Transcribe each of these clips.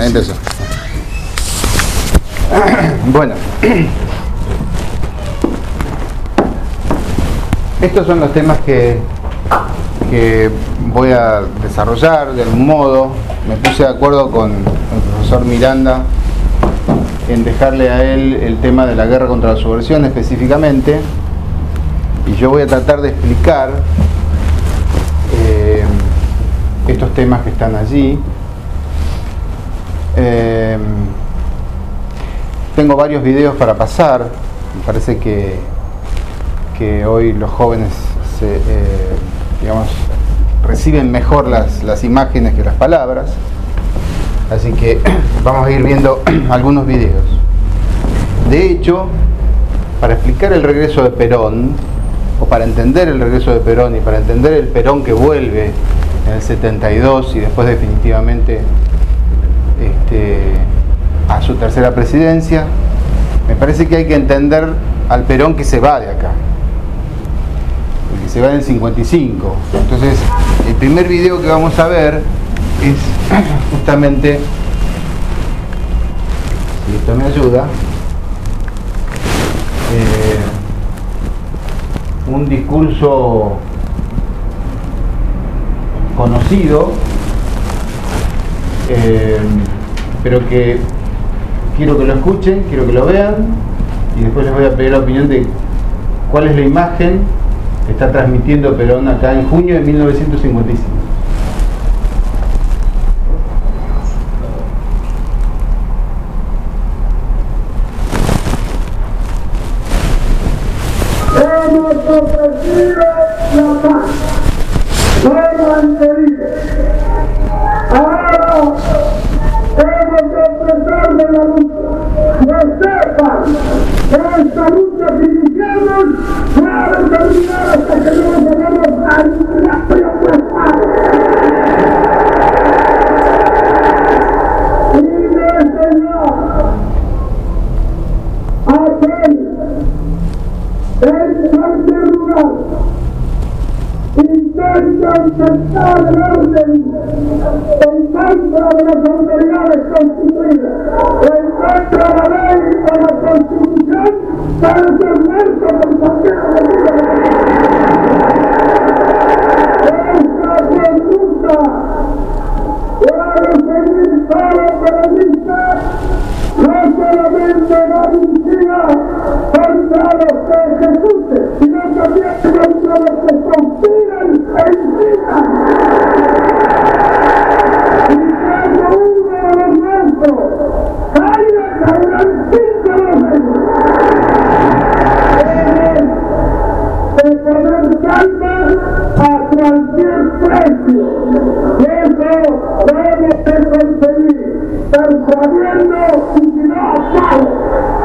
Ahí empezó. Bueno, estos son los temas que voy a desarrollar de algún modo. Me puse de acuerdo con el profesor Miranda en dejarle a él el tema de la guerra contra la subversión específicamente, y yo voy a tratar de explicar estos temas que están allí. Tengo varios videos para pasar. Me parece que hoy los jóvenes digamos, reciben mejor las imágenes que las palabras, así que vamos a ir viendo algunos videos. De hecho, para explicar el regreso de Perón, o para entender el regreso de Perón y para entender el Perón que vuelve en el 72 y después definitivamente a su tercera presidencia, me parece que hay que entender al Perón que se va de acá, el que se va en el 55. Entonces, el primer video que vamos a ver es justamente, si esto me ayuda, un discurso conocido, pero que quiero que lo escuchen, quiero que lo vean, y después les voy a pedir la opinión de cuál es la imagen que está transmitiendo Perón acá en junio de 1955. Hemos ofrecido la paz, no lo anterior. Ahora hemos de empezar de la lucha. No sepan que esta lucha que iniciamos no ha de terminar hasta que no llegamos a la propuesta. Dime, Señor, aquel en cualquier lugar intentan aceptar el orden en contra de las autoridades constituidas, en contra de la ley o la constitución, para ser muerto por cualquier medida. Esta conducta la de seguir todo peronista no solamente va dirigida contra los que ejecuten, sino también contra los que conspiran e incitan. Y cuando uno de los nuestros caiga, caerán 5 de ellos. Deben de poner calma a cualquier precio. Y eso debemos de conseguir, persuadiendo y si no, ¡palo!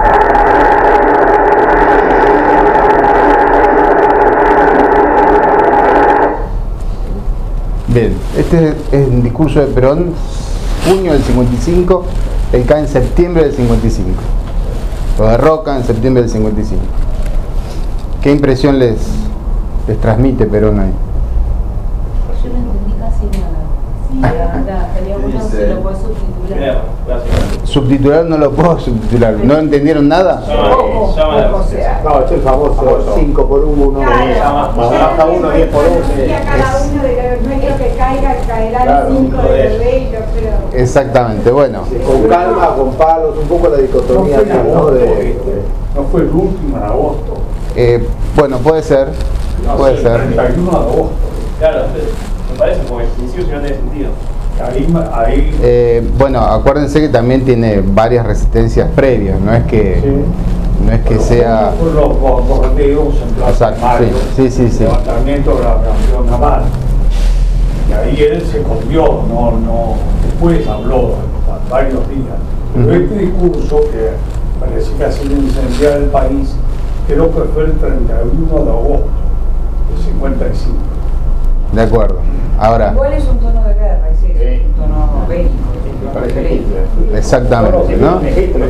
Bien, este es un discurso de Perón, junio del 55, él cae en septiembre del 55. Lo derroca en septiembre del 55. ¿Qué impresión les transmite Perón ahí? Yo no entendí casi nada. Sí, la verdad, estaría bueno si lo puedes subtitular. Subtitular no lo puedo subtitular. ¿No entendieron nada? No, es el famoso 5 por 1, baja 1, 10 por 1. Cada uno de los medios que caiga, caerá el 5 de rey, yo creo. Exactamente, bueno. Con calma, con palos, un poco la dicotomía, ¿no? No fue el último en agosto. Bueno, puede ser. Puede ser. 31 de agosto. Claro, me parece como exclusivo si no tiene sentido. Bueno, acuérdense que también tiene varias resistencias previas, no es que sea... Por los bombardeos en Plaza de Mayo, sí. levantamiento de la operación naval. Y ahí él se escondió, no, después habló varios días. Pero este discurso, que parece que ha sido incendiar el país, creo que fue el 31 de agosto de 55. De acuerdo. Ahora... Igual es un tono de guerra, es eso, un tono bélico. Exactamente, ¿no?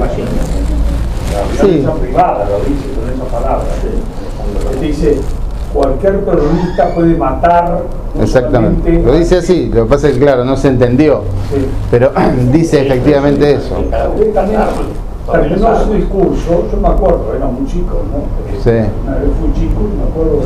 La prensa privada lo dice con esa palabra. Él dice, cualquier peronista puede matar. Exactamente. Lo dice así, lo que pasa es que claro, no se entendió, sí. Pero dice efectivamente eso. Terminó su discurso, yo me acuerdo, era muy chico, ¿no? Sí. Una vez fui chico y me acuerdo.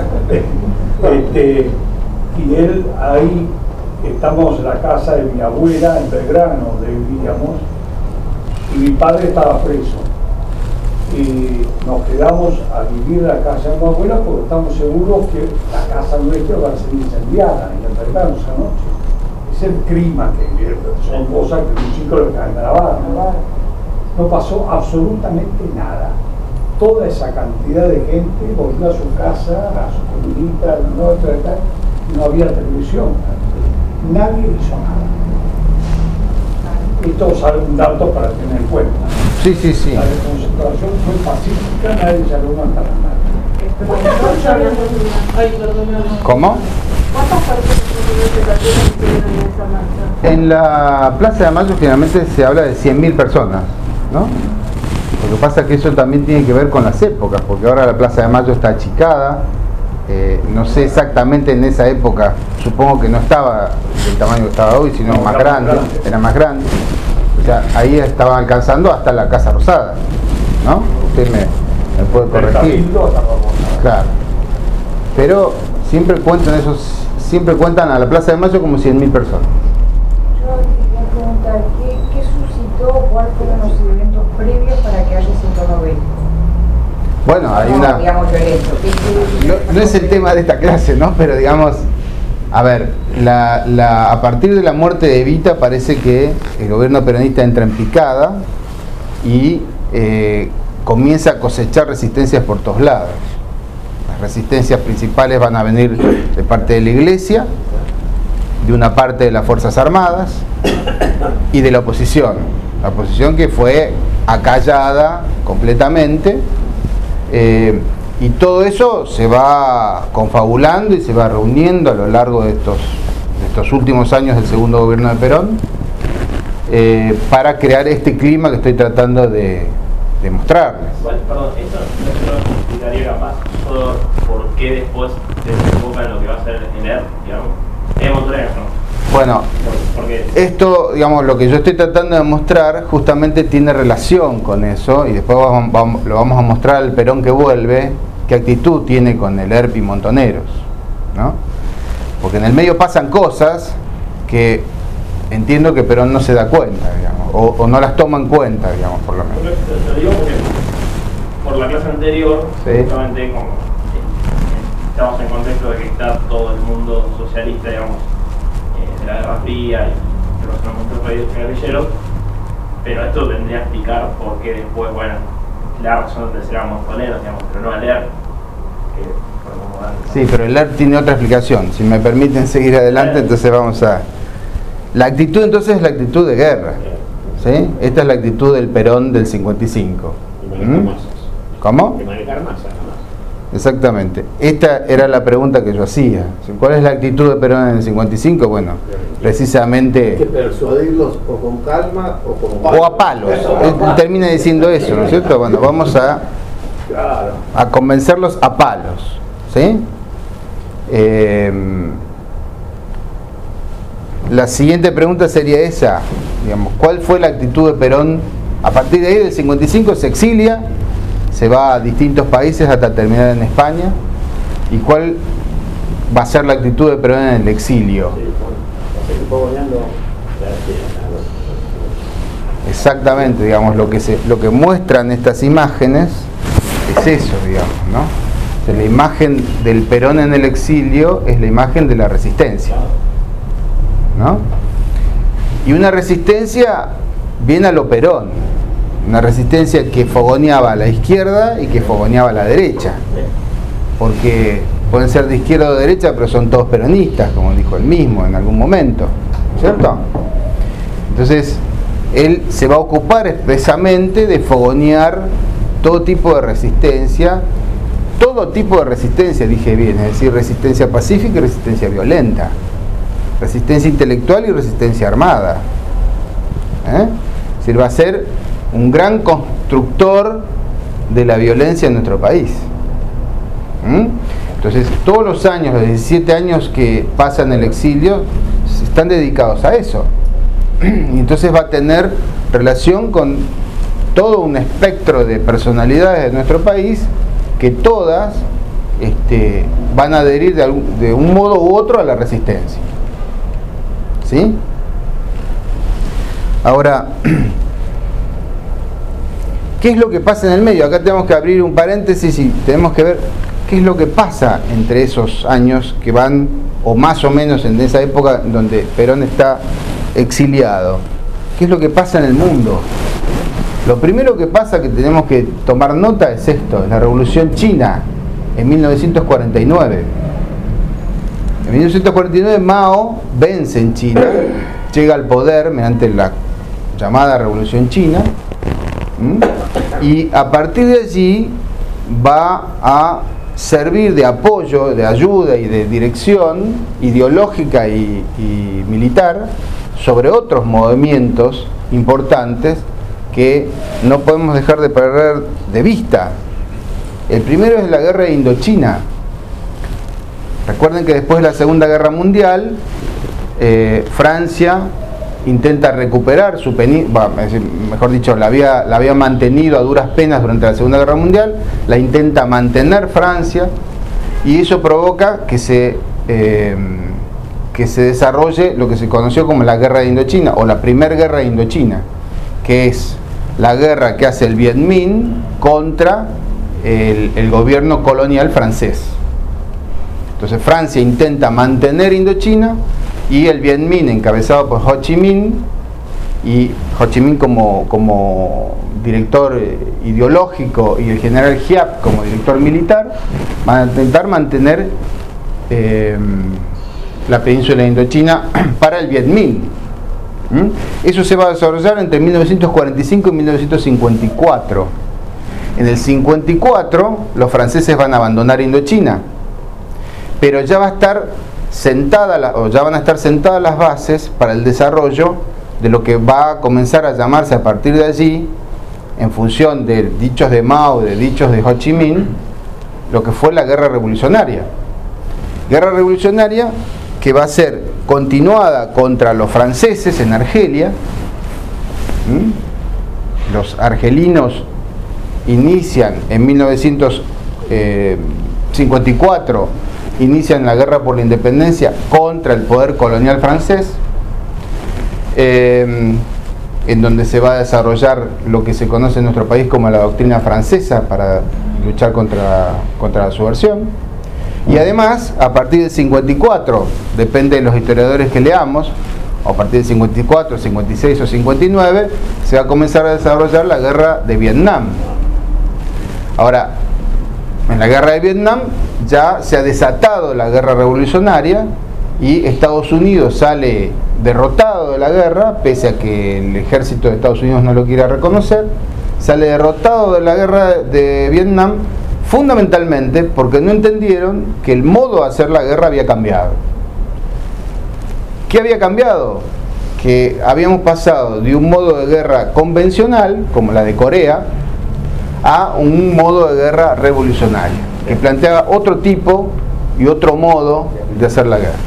Y él ahí, estamos en la casa de mi abuela en Belgrano, vivíamos, y mi padre estaba preso. Y nos quedamos a vivir en la casa de mi abuela porque estamos seguros que la casa nuestra va a ser incendiada en Belgrano esa noche. Es el clima que son cosas que un chico le caen grabadas. No pasó absolutamente nada. Toda esa cantidad de gente volvió a su casa, a su comunidad, y no había televisión. Nadie hizo nada. Esto es un dato para tener en cuenta. Sí, sí, sí. La desconcentración fue pacífica, nadie se arruinó hasta las manos. ¿Cómo? ¿Cuántas personas estuvieron en esa marcha? En la Plaza de Mayo generalmente se habla de 100.000 personas, ¿no? Lo que pasa es que eso también tiene que ver con las épocas, porque ahora la Plaza de Mayo está achicada. No sé exactamente en esa época, supongo que no estaba del tamaño que estaba hoy, sino más grande, era más grande. O sea, ahí estaban alcanzando hasta la Casa Rosada, ¿no? Usted me puede corregir. Claro. Pero siempre cuentan a la Plaza de Mayo como 100.000 personas. Yo quería preguntar, ¿qué suscitó, cuáles fueron los eventos previos para que haya ese tono bélico? Bueno, hay una... No es el tema de esta clase, ¿no? Pero digamos, a ver, a partir de la muerte de Evita parece que el gobierno peronista entra en picada y comienza a cosechar resistencias por todos lados. Las resistencias principales van a venir de parte de la Iglesia, de una parte de las Fuerzas Armadas y de la oposición. La oposición que fue acallada completamente. Y todo eso se va confabulando y se va reuniendo a lo largo de estos últimos años del segundo gobierno de Perón para crear este clima que estoy tratando de mostrarles. Igual, perdón, esto no explicaría capaz por qué después desemboca en lo que va a ser el ERP, digamos. Es Montoneros, ¿no? Bueno, esto, digamos, lo que yo estoy tratando de mostrar justamente tiene relación con eso y después lo vamos a mostrar al Perón que vuelve, qué actitud tiene con el ERP y Montoneros, ¿no? Porque en el medio pasan cosas que entiendo que Perón no se da cuenta, digamos, o no las toma en cuenta, digamos, por lo menos. Lo digo porque por la clase anterior, sí, justamente como estamos en contexto de que está todo el mundo socialista, digamos, de la Guerra Fría y que son muchos guerrilleros, pero esto vendría a explicar por qué después, bueno, la razón de ser montoneros, digamos, pero no al ERP, que fue como antes. Sí, pero el ERP tiene otra explicación. Si me permiten seguir adelante, entonces vamos a... La actitud entonces es la actitud de guerra, ¿sí? Esta es la actitud del Perón del 55. ¿Cómo? De manejar masas, ¿no? Exactamente. Esta era la pregunta que yo hacía. ¿Cuál es la actitud de Perón en el 55? Bueno, precisamente... Hay que persuadirlos o con calma o con palos. O a palos. Termina diciendo eso, ¿no es cierto? Bueno, vamos a convencerlos a palos, ¿sí? La siguiente pregunta sería esa, digamos, ¿cuál fue la actitud de Perón? A partir de ahí, del 55, se exilia, se va a distintos países hasta terminar en España. ¿Y cuál va a ser la actitud de Perón en el exilio? Exactamente, digamos, lo que muestran estas imágenes es eso, digamos, ¿no? O sea, la imagen del Perón en el exilio es la imagen de la resistencia, ¿no? Y una resistencia bien a lo Perón, una resistencia que fogoneaba a la izquierda y que fogoneaba a la derecha, porque pueden ser de izquierda o de derecha, pero son todos peronistas, como dijo él mismo en algún momento, ¿cierto? Entonces, él se va a ocupar expresamente de fogonear todo tipo de resistencia, dije bien, es decir, resistencia pacífica y resistencia violenta, resistencia intelectual y resistencia armada. Es decir, va a ser un gran constructor de la violencia en nuestro país. Entonces, todos los años, los 17 años que pasan en el exilio, están dedicados a eso. Y entonces va a tener relación con todo un espectro de personalidades de nuestro país, que todas van a adherir de un modo u otro a la resistencia. ¿Sí? Ahora, ¿qué es lo que pasa en el medio? Acá tenemos que abrir un paréntesis y tenemos que ver qué es lo que pasa entre esos años que van, o más o menos en esa época donde Perón está exiliado. ¿Qué es lo que pasa en el mundo? Lo primero que pasa, que tenemos que tomar nota, es esto: la Revolución China en 1949. En 1949 Mao vence en China, llega al poder mediante la llamada Revolución China, y a partir de allí va a servir de apoyo, de ayuda y de dirección ideológica y militar sobre otros movimientos importantes que no podemos dejar de perder de vista. El primero es la guerra de Indochina. Recuerden que después de la Segunda Guerra Mundial, Francia intenta recuperar su península, mejor dicho, la había mantenido a duras penas durante la Segunda Guerra Mundial, la intenta mantener Francia, y eso provoca que se desarrolle lo que se conoció como la Guerra de Indochina, o la Primera Guerra de Indochina, que es la guerra que hace el Viet Minh contra el gobierno colonial francés. Entonces Francia intenta mantener Indochina, y el Viet Minh, encabezado por Ho Chi Minh, y Ho Chi Minh como director ideológico y el general Giap como director militar, van a intentar mantener la península de Indochina para el Viet Minh. Eso se va a desarrollar entre 1945 y 1954. En el 54 los franceses van a abandonar Indochina, pero ya va a estar ya van a estar sentadas las bases para el desarrollo de lo que va a comenzar a llamarse a partir de allí, en función de dichos de Mao, de dichos de Ho Chi Minh, lo que fue la guerra revolucionaria. Guerra revolucionaria que va a ser continuada contra los franceses en Argelia. Los argelinos inician en 1954, inician la guerra por la independencia contra el poder colonial francés, en donde se va a desarrollar lo que se conoce en nuestro país como la doctrina francesa para luchar contra la subversión. Y además, a partir del 54, depende de los historiadores que leamos, o a partir del 54, 56 o 59, se va a comenzar a desarrollar la guerra de Vietnam. Ahora, en la guerra de Vietnam ya se ha desatado la guerra revolucionaria, y Estados Unidos sale derrotado de la guerra, pese a que el ejército de Estados Unidos no lo quiera reconocer. Sale derrotado de la guerra de Vietnam, fundamentalmente porque no entendieron que el modo de hacer la guerra había cambiado. ¿Qué había cambiado? Que habíamos pasado de un modo de guerra convencional, como la de Corea, a un modo de guerra revolucionario, que planteaba otro tipo y otro modo de hacer la guerra.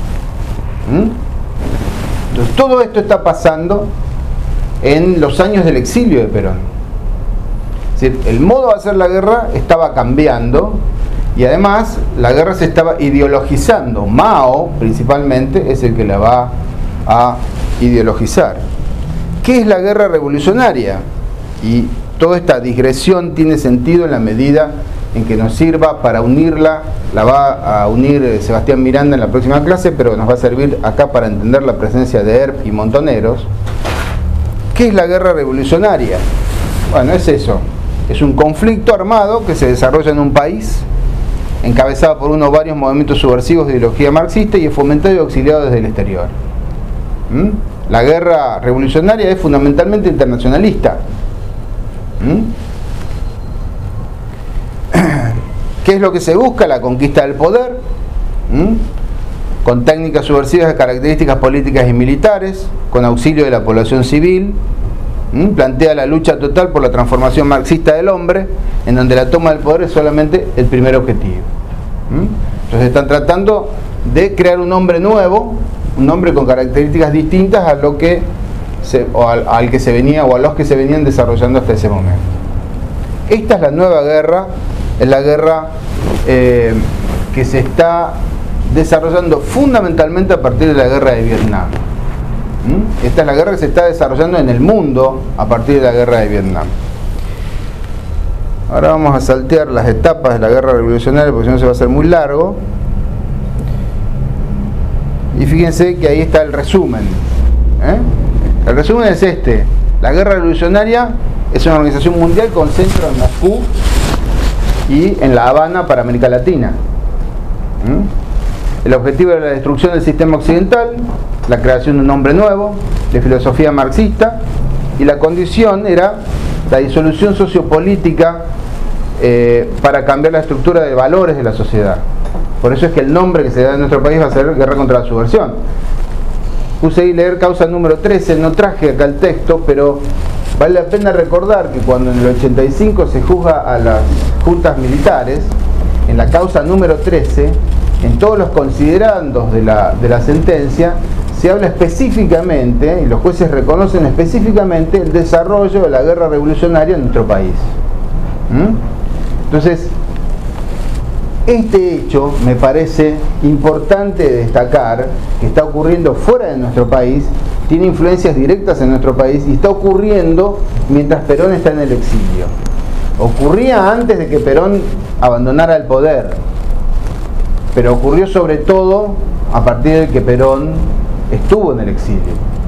Entonces, todo esto está pasando en los años del exilio de Perón. Es decir, el modo de hacer la guerra estaba cambiando, y además la guerra se estaba ideologizando. Mao, principalmente, es el que la va a ideologizar. ¿Qué es la guerra revolucionaria? Y toda esta digresión tiene sentido en la medida en que nos sirva para unirla. La va a unir Sebastián Miranda en la próxima clase, pero nos va a servir acá para entender la presencia de Earp y Montoneros. ¿Qué es la guerra revolucionaria? Bueno, es eso. Es un conflicto armado que se desarrolla en un país, encabezado por uno o varios movimientos subversivos de ideología marxista, y es fomentado y auxiliado desde el exterior. La guerra revolucionaria es fundamentalmente internacionalista. ¿Qué es lo que se busca? La conquista del poder, con técnicas subversivas de características políticas y militares, con auxilio de la población civil. Plantea la lucha total por la transformación marxista del hombre, en donde la toma del poder es solamente el primer objetivo. Entonces están tratando de crear un nombre nuevo, un nombre con características distintas a lo que al que se venía o a los que se venían desarrollando hasta ese momento. Esta es la nueva guerra, es la guerra que se está desarrollando fundamentalmente a partir de la guerra de Vietnam. Esta es la guerra que se está desarrollando en el mundo a partir de la guerra de Vietnam. Ahora vamos a saltear las etapas de la guerra revolucionaria porque si no se va a hacer muy largo. Y fíjense que ahí está el resumen. El resumen es este: la guerra revolucionaria es una organización mundial con centro en Moscú y en La Habana para América Latina. El objetivo era la destrucción del sistema occidental, la creación de un hombre nuevo, de filosofía marxista, y la condición era la disolución sociopolítica para cambiar la estructura de valores de la sociedad. Por eso es que el nombre que se da en nuestro país va a ser Guerra contra la Subversión. Puse ahí leer causa número 13, no traje acá el texto, pero vale la pena recordar que cuando en el 85 se juzga a las juntas militares, en la causa número 13, en todos los considerandos de la sentencia, se habla específicamente, y los jueces reconocen específicamente, el desarrollo de la guerra revolucionaria en nuestro país. Entonces, este hecho me parece importante destacar, que está ocurriendo fuera de nuestro país, tiene influencias directas en nuestro país y está ocurriendo mientras Perón está en el exilio. Ocurría antes de que Perón abandonara el poder, pero ocurrió sobre todo a partir de que Perón estuvo en el exilio.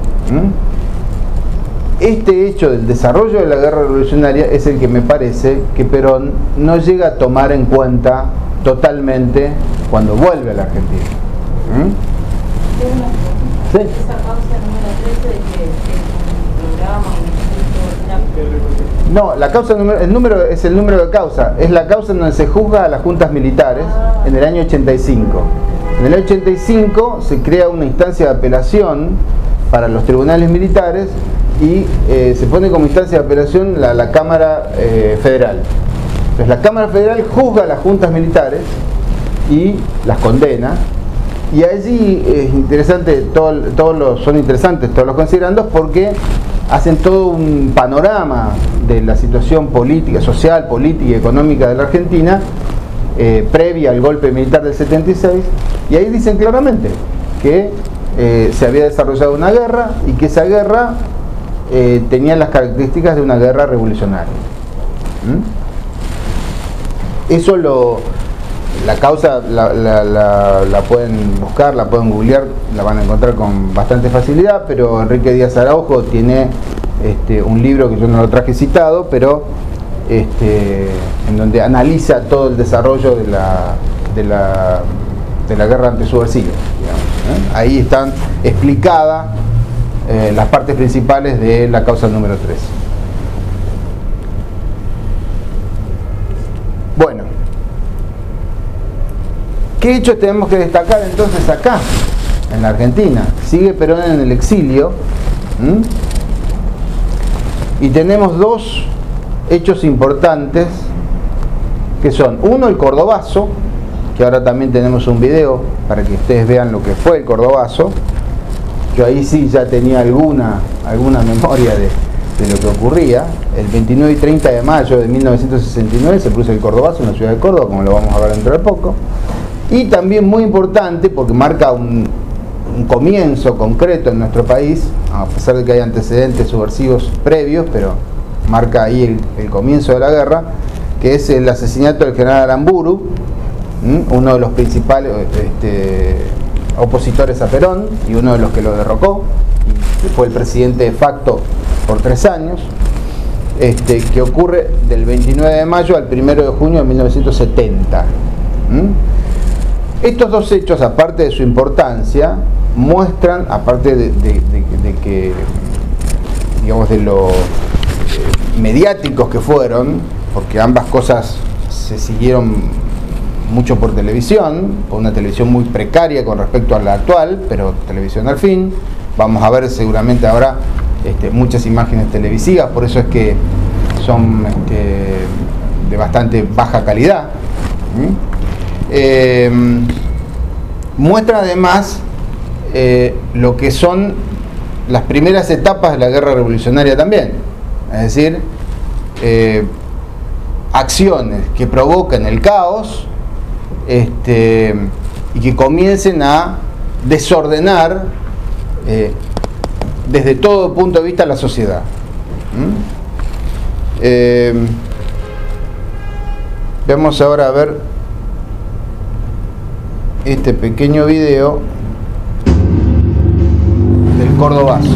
Este hecho del desarrollo de la guerra revolucionaria es el que me parece que Perón no llega a tomar en cuenta totalmente cuando vuelve a la Argentina. ¿Sí? Esa causa número 13 de que el programa No, la causa el número es el número de causa, es la causa en donde se juzga a las juntas militares en el año 85. En el año 85 se crea una instancia de apelación para los tribunales militares y se pone como instancia de apelación la Cámara Federal. Entonces la Cámara Federal juzga a las juntas militares y las condena, y allí es interesante, son interesantes todos los considerandos porque hacen todo un panorama de la situación política, social, política y económica de la Argentina previa al golpe militar del 76, y ahí dicen claramente que se había desarrollado una guerra y que esa guerra tenía las características de una guerra revolucionaria. Eso la causa la pueden buscar, la pueden googlear, la van a encontrar con bastante facilidad, pero Enrique Díaz Araujo tiene un libro que yo no lo traje citado, pero en donde analiza todo el desarrollo de la guerra antisubversiva, digamos, Ahí están explicadas las partes principales de la causa número 13. Bueno, ¿qué hechos tenemos que destacar entonces acá, en la Argentina? Sigue Perón en el exilio, y tenemos dos hechos importantes, que son, uno, el Cordobazo, que ahora también tenemos un video para que ustedes vean lo que fue el Cordobazo. Yo ahí sí ya tenía alguna memoria de lo que ocurría. El 29 y 30 de mayo de 1969 se produce el Cordobazo en la ciudad de Córdoba, como lo vamos a ver dentro de poco. Y también muy importante porque marca un comienzo concreto en nuestro país, a pesar de que hay antecedentes subversivos previos, pero marca ahí el comienzo de la guerra, que es el asesinato del general Aramburu, uno de los principales opositores a Perón y uno de los que lo derrocó, y fue el presidente de facto por 3 años, que ocurre del 29 de mayo al 1 de junio de 1970. Estos dos hechos, aparte de su importancia, muestran, aparte de que, digamos, de lo mediáticos que fueron, porque ambas cosas se siguieron mucho por televisión, por una televisión muy precaria con respecto a la actual, pero televisión al fin. Vamos a ver seguramente ahora muchas imágenes televisivas, por eso es que son de bastante baja calidad. muestra además lo que son las primeras etapas de la guerra revolucionaria también, es decir, acciones que provocan el caos y que comiencen a desordenar desde todo punto de vista la sociedad. Vamos ahora a ver este pequeño video del Cordobazo.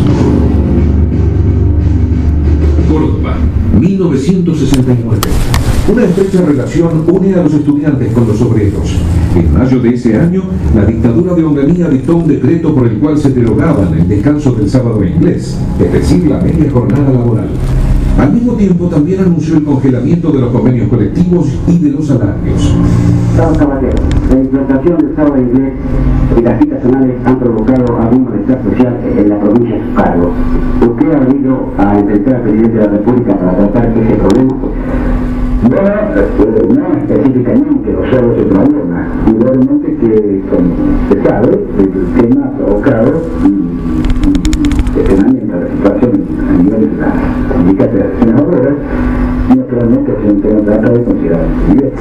Córdoba, 1969. Una estrecha relación une a los estudiantes con los obreros. En mayo de ese año, la dictadura de Onganía dictó un decreto por el cual se derogaban el descanso del sábado inglés, es decir, la media jornada laboral. Al mismo tiempo, también anunció el congelamiento de los convenios colectivos y de los salarios. Estados caballeros, la implantación del sábado inglés y las citas anuales han provocado algún malestar social en la provincia de su cargo. ¿Usted ha venido a enfrentar al presidente de la República para tratar ese problema? Bueno, no específicamente los sábados de problema, igualmente que, como se sabe, el tema ha provocado detenimiento de la situación a nivel de la sindicato de acciones obreras, y naturalmente es un tema tratado de considerar el nivel.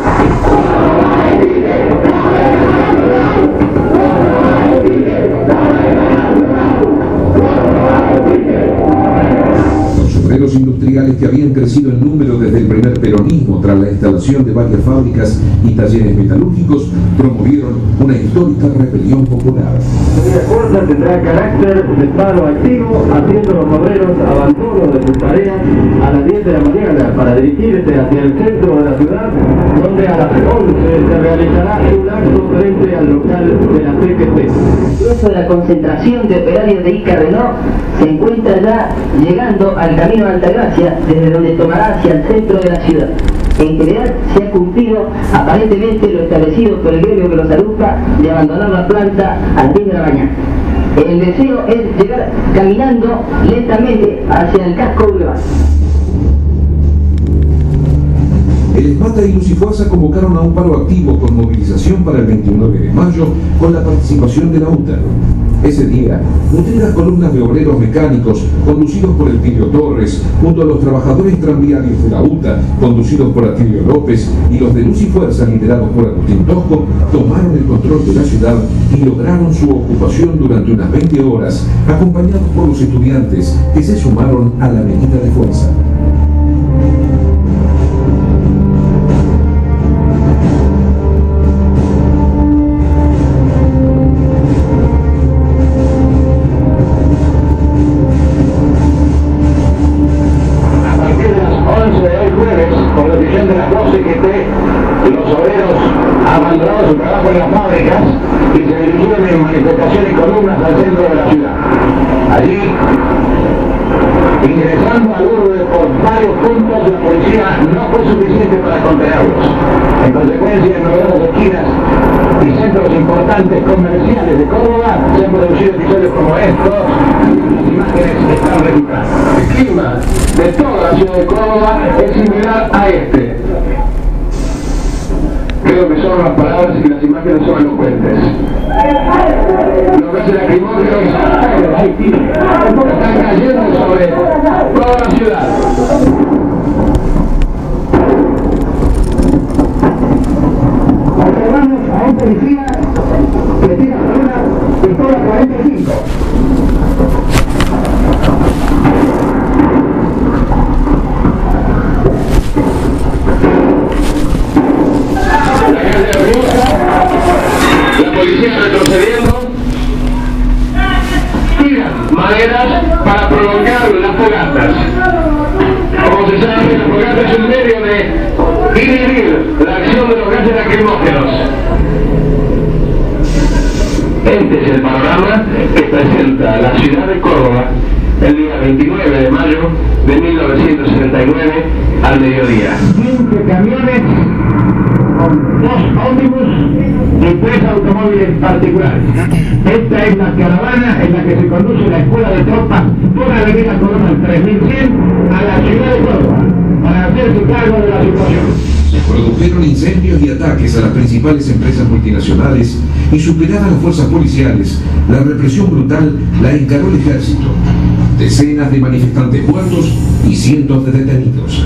Los obreros industriales, que habían crecido en número desde el primer peronismo tras la instalación de varias fábricas y talleres metalúrgicos, promovieron una histórica rebelión popular. La fuerza tendrá carácter de paro activo, haciendo los obreros abandono de sus tareas a las 10 de la mañana para dirigirse hacia el centro de la ciudad, donde a las 11 se realizará un acto frente al local de la CGT. El grueso de la concentración de operarios de Ica Renault se encuentra ya llegando al camino de Altagracia, desde donde tomará hacia el centro de la ciudad. En general se ha cumplido aparentemente lo establecido por el gremio que los agrupa de abandonar la planta a las 10 de la mañana. El deseo es llegar caminando lentamente hacia el casco urbano. El ESMATA y Lucifuerza convocaron a un paro activo con movilización para el 29 de mayo con la participación de la UTA. Ese día, nutridas columnas de obreros mecánicos conducidos por Elpidio Torres, junto a los trabajadores tranviarios de la UTA, conducidos por Atilio López, y los de Lucifuerza, liderados por Agustín Tosco, tomaron el control de la ciudad y lograron su ocupación durante unas 20 horas, acompañados por los estudiantes que se sumaron a la medida de fuerza. Su trabajo en las fábricas y se dirigieron en manifestaciones y columnas al centro de la ciudad. Allí, ingresando al urbe por varios puntos, la policía no fue suficiente para contenerlos. En consecuencia, en numerosas esquinas y centros importantes comerciales de Córdoba se han producido episodios como estos. Las imágenes están registradas. El clima de toda la ciudad de Córdoba es similar a este. Creo que son las palabras y las imágenes son elocuentes. Los gases lacrimógenos están cayendo sobre toda la ciudad. Observamos a un policía que tira una pistola 45. La policía retrocediendo, tiran maderas para prolongar las fogatas. Como se sabe, la fogata es un medio de inhibir la acción de los gases lacrimógenos. Este es el panorama que presenta la ciudad de Córdoba el día 29 de mayo de 1969 al mediodía. 15 camiones con 2 ómnibus y 3 automóviles particulares. Esta es la caravana en la que se conduce la escuela de tropas por la avenida Colón 3100 a la ciudad de Córdoba. para hacerse cargo de la situación. Se produjeron incendios y ataques a las principales empresas multinacionales y, superadas las fuerzas policiales, la represión brutal la encaró el ejército. Decenas de manifestantes muertos y cientos de detenidos.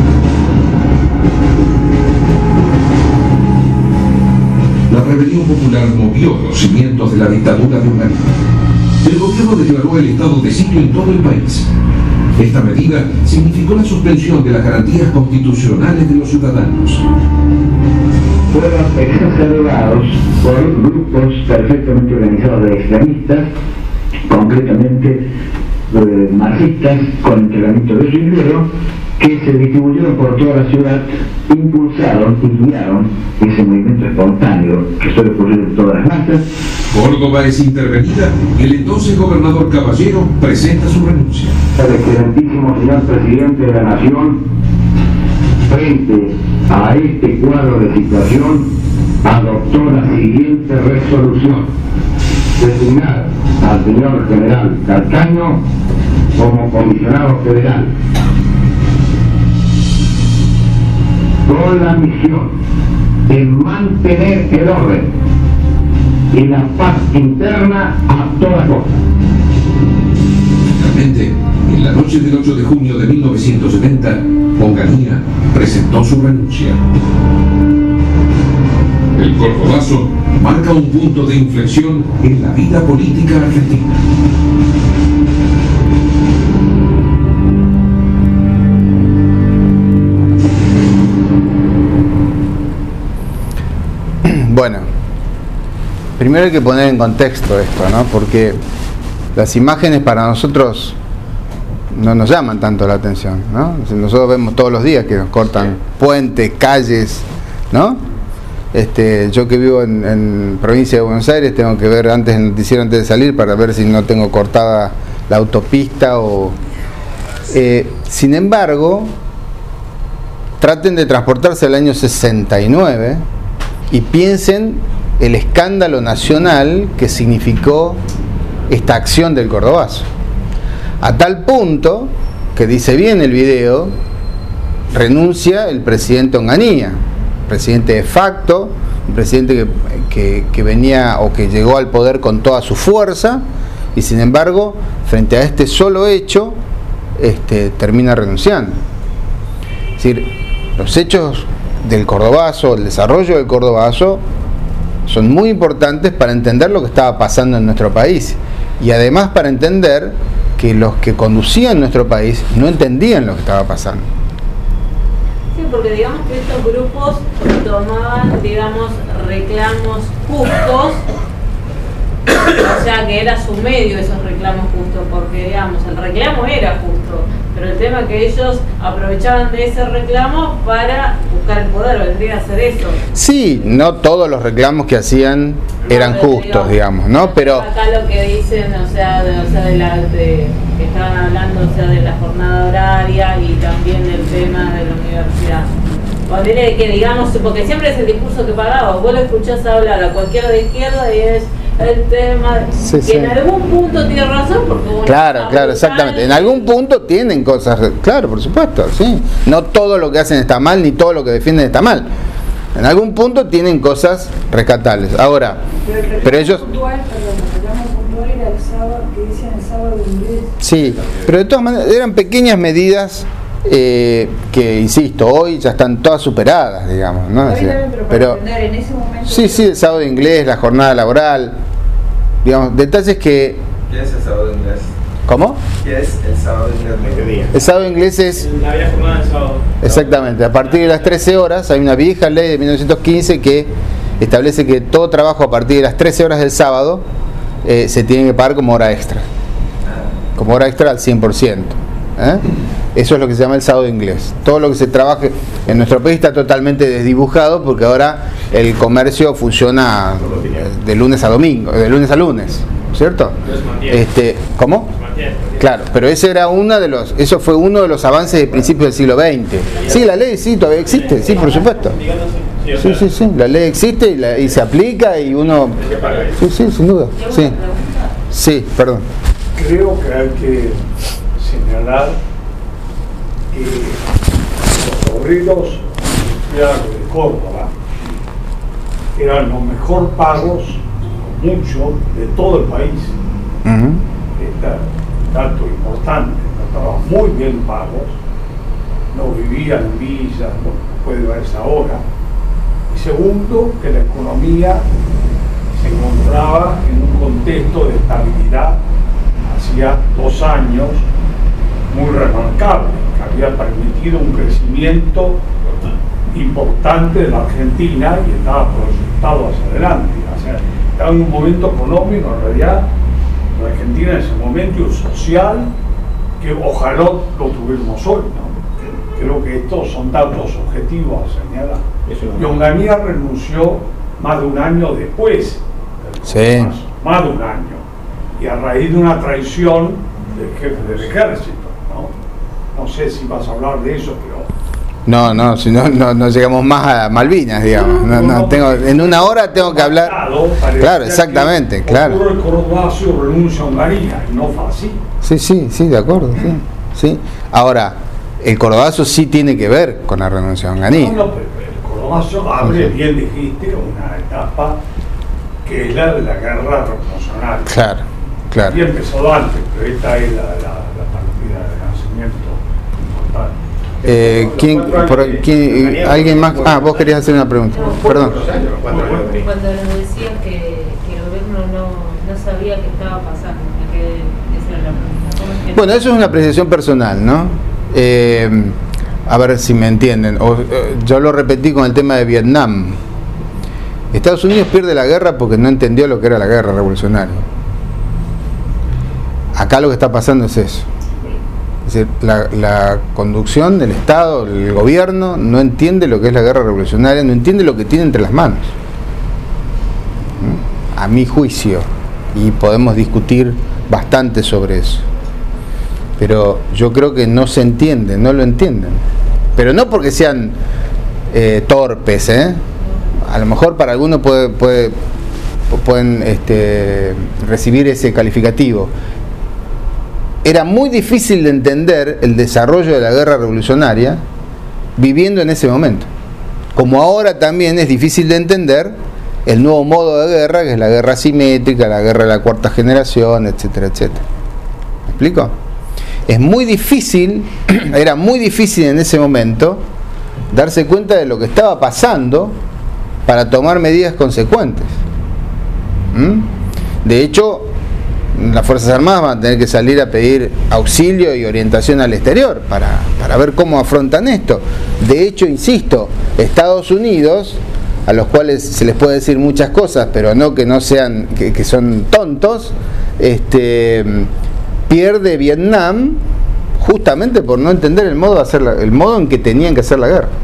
La rebelión popular movió los cimientos de la dictadura de Hungría. El gobierno declaró el estado de sitio en todo el país. Esta medida significó la suspensión de las garantías constitucionales de los ciudadanos. Fueron exacerbados por grupos perfectamente organizados de extremistas, concretamente marxistas con entrenamiento guerrillero, que se distribuyeron por toda la ciudad, impulsaron y guiaron ese movimiento espontáneo que suele ocurrir en todas las masas. Córdoba es intervenida y el entonces gobernador Caballero presenta su renuncia. El excelentísimo señor presidente de la Nación, frente a este cuadro de situación, adoptó la siguiente resolución: designar al señor general Calcaño como comisionado federal, con la misión de mantener el orden y la paz interna a toda costa. Finalmente, en la noche del 8 de junio de 1970, Onganía presentó su renuncia. El cordobazo marca un punto de inflexión en la vida política argentina. Bueno, primero hay que poner en contexto esto, ¿no? Porque las imágenes para nosotros no nos llaman tanto la atención, ¿no? Nosotros vemos todos los días que nos cortan puentes, calles, ¿no? Yo que vivo en provincia de Buenos Aires tengo que ver antes el noticiero antes de salir para ver si no tengo cortada la autopista o... sin embargo, traten de transportarse al año 69 y piensen el escándalo nacional que significó esta acción del cordobazo. A tal punto que dice bien el video, renuncia el presidente Onganía, presidente de facto, un presidente que venía o que llegó al poder con toda su fuerza, y sin embargo, frente a este solo hecho, termina renunciando. Es decir, los hechos del cordobazo, el desarrollo del cordobazo, son muy importantes para entender lo que estaba pasando en nuestro país, y además para entender que los que conducían nuestro país no entendían lo que estaba pasando. Sí, porque digamos que estos grupos tomaban, digamos, reclamos justos, o sea que era su medio esos reclamos justos, porque digamos, el reclamo era justo, pero el tema es que ellos aprovechaban de ese reclamo para buscar el poder, vendría a ser eso. Sí, no todos los reclamos que hacían eran justos, digamos, ¿no? Pero acá lo que dicen, que estaban hablando, o sea, de la jornada horaria y también del tema de la universidad. Ponerle que, digamos, porque siempre es el discurso que pagaba, vos lo escuchás hablar a cualquiera de izquierda y es el tema sí, que sí. En algún punto tiene razón, porque bueno, claro, exactamente. En algún punto tienen cosas, claro, por supuesto, sí. No todo lo que hacen está mal, ni todo lo que defienden está mal. En algún punto tienen cosas rescatables. Ahora, pero ellos... Sí, pero de todas maneras eran pequeñas medidas que, insisto, hoy ya están todas superadas, digamos, ¿no? Pero en ese momento sí, el sábado de inglés, la jornada laboral, digamos, detalles que... ¿Qué es el sábado de inglés? ¿Cómo? ¿Qué es el sábado de inglés? El sábado de inglés es... La vieja jornada del sábado. Exactamente, a partir de las 13 horas hay una vieja ley de 1915 que establece que todo trabajo a partir de las 13 horas del sábado se tiene que pagar como hora extra. Como hora extra al 100%. Eso es lo que se llama el sábado de inglés. Todo lo que se trabaje en nuestro país está totalmente desdibujado porque ahora el comercio funciona de lunes a domingo, de lunes a lunes, ¿cierto? ¿Cómo? Claro, pero eso fue uno de los avances de principios del siglo XX. Sí, la ley sí todavía existe, sí, por supuesto. Sí, la ley existe y se aplica y uno... Sí, sin duda. Sí, perdón. Creo que hay que señalar que obreros industriales de Córdoba eran los mejor pagos, mucho, de todo el país. Este dato importante, estaban muy bien pagos, no vivían en villas, no puede verse ahora. Y segundo, que la economía se encontraba en un contexto de estabilidad hacía 2 años muy remarcable, que había permitido un crecimiento importante de la Argentina y estaba proyectado hacia adelante. O sea, estaba en un momento económico, en realidad, la Argentina en ese momento y social, que ojalá lo tuviéramos hoy, ¿no? Creo que estos son datos objetivos a señalar. Y Onganía renunció más de un año después. Sí. Más de un año. Y a raíz de una traición del jefe del ejército, ¿no? No sé si vas a hablar de eso, pero... No, si no llegamos más a Malvinas, digamos. En una hora tengo que hablar. Claro, exactamente, claro. El Cordobazo renuncia a Onganía, y no fue así. Sí, de acuerdo, sí. Ahora, el Cordobazo sí tiene que ver con la renuncia a Onganía. No, pero el Cordobazo abre, bien dijiste, una etapa que es la de la guerra revolucionaria. Claro. Y empezó antes, pero esta es la partida de nacimiento importante. ¿Alguien más? Vos querías hacer una pregunta. Perdón. Cuando nos decían que el gobierno no sabía qué estaba pasando, esa era la pregunta. Bueno, eso es una apreciación personal, ¿no? A ver si me entienden. Yo lo repetí con el tema de Vietnam. Estados Unidos pierde la guerra porque no entendió lo que era la guerra revolucionaria. Acá lo que está pasando es eso. Es decir, la conducción del Estado, el gobierno, no entiende lo que es la guerra revolucionaria, no entiende lo que tiene entre las manos. A mi juicio, y podemos discutir bastante sobre eso. Pero yo creo que no se entiende, no lo entienden. Pero no porque sean torpes, A lo mejor para algunos pueden recibir ese calificativo. Era muy difícil de entender el desarrollo de la guerra revolucionaria viviendo en ese momento. Como ahora también es difícil de entender el nuevo modo de guerra, que es la guerra asimétrica, la guerra de la cuarta generación, etcétera, etcétera. ¿Me explico? Es muy difícil, era muy difícil en ese momento darse cuenta de lo que estaba pasando para tomar medidas consecuentes. De hecho, las Fuerzas Armadas van a tener que salir a pedir auxilio y orientación al exterior para ver cómo afrontan esto. De hecho, insisto, Estados Unidos, a los cuales se les puede decir muchas cosas, pero no que no sean, que son tontos, pierde Vietnam justamente por no entender el modo de hacer el modo en que tenían que hacer la guerra.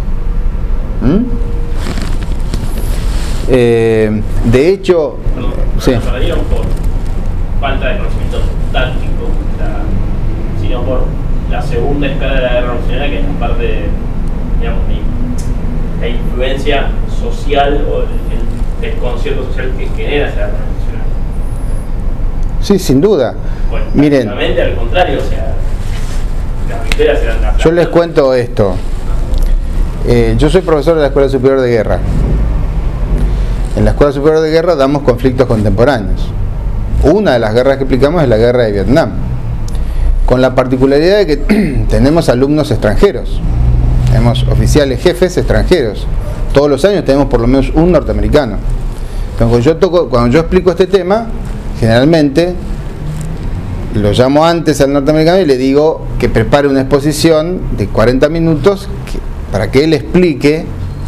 De hecho, perdieron por falta de conocimiento táctico, sino por la segunda escala de la guerra revolucionaria, que es la parte de, digamos, la influencia social o el desconcierto social que genera esa guerra revolucionaria. Sí, sin duda. Bueno, miren, al contrario, o sea, las victorias eran las... Yo les cuento esto. Yo soy profesor de la Escuela Superior de Guerra. En la Escuela Superior de Guerra damos conflictos contemporáneos. Una de las guerras que explicamos es la guerra de Vietnam, con la particularidad de que tenemos alumnos extranjeros, tenemos oficiales jefes extranjeros. Todos los años tenemos por lo menos un norteamericano. Entonces, cuando yo explico este tema, generalmente lo llamo antes al norteamericano y le digo que prepare una exposición de 40 minutos para que él explique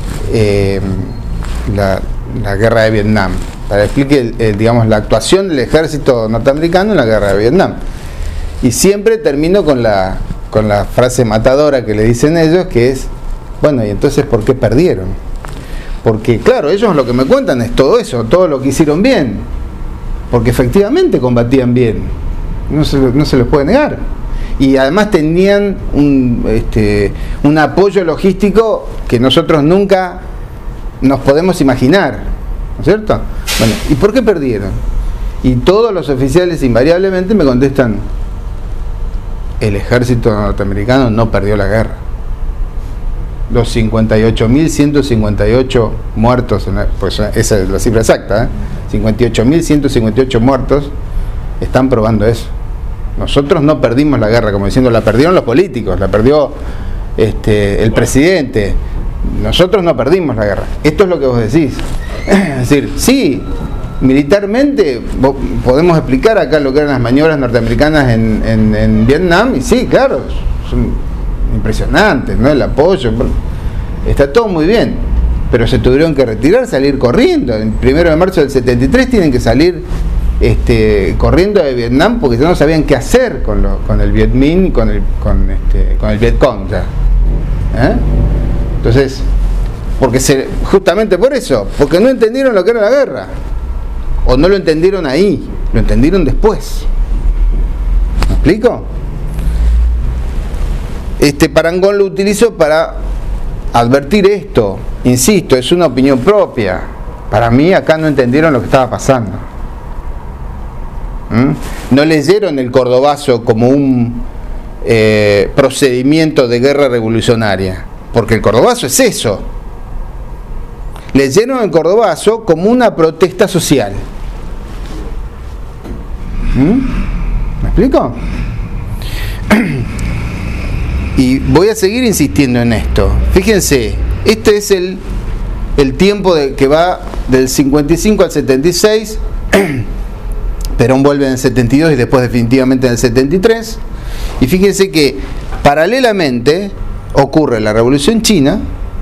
la guerra de Vietnam, para que explique digamos, la actuación del ejército norteamericano en la guerra de Vietnam. Y siempre termino con la frase matadora que le dicen ellos, que es, bueno, ¿y entonces por qué perdieron? Porque claro, ellos lo que me cuentan es todo eso, todo lo que hicieron bien, porque efectivamente combatían bien, no se les puede negar. Y además tenían un apoyo logístico que nosotros nunca nos podemos imaginar, ¿no es cierto? Bueno, ¿y por qué perdieron? Y todos los oficiales invariablemente me contestan: el ejército norteamericano no perdió la guerra. los 58.158 muertos, pues esa es la cifra exacta, 58.158 muertos, están probando eso. Nosotros no perdimos la guerra, como diciendo, la perdieron los políticos, la perdió el presidente. Nosotros no perdimos la guerra. Esto es lo que vos decís. Es decir, sí, militarmente podemos explicar acá lo que eran las maniobras norteamericanas en Vietnam, y sí, claro, son impresionantes, ¿no? El apoyo, está todo muy bien, pero se tuvieron que retirar, salir corriendo. El 1 de marzo del 73 tienen que salir corriendo de Vietnam porque no sabían qué hacer con el Viet Minh y con el Viet Cong ya. Entonces, justamente por eso, porque no entendieron lo que era la guerra, o no lo entendieron ahí, lo entendieron después. ¿Me explico? Este parangón lo utilizo para advertir esto. Insisto, es una opinión propia. Para mí acá no entendieron lo que estaba pasando. No leyeron el Cordobazo como un procedimiento de guerra revolucionaria, porque el Cordobazo es eso. Leyeron el Cordobazo como una protesta social. ¿Me explico? Y voy a seguir insistiendo en esto. Fíjense, este es el tiempo que va del 55 al 76. Perón vuelve en el 72 y después definitivamente en el 73. Y fíjense que paralelamente ocurre la Revolución China,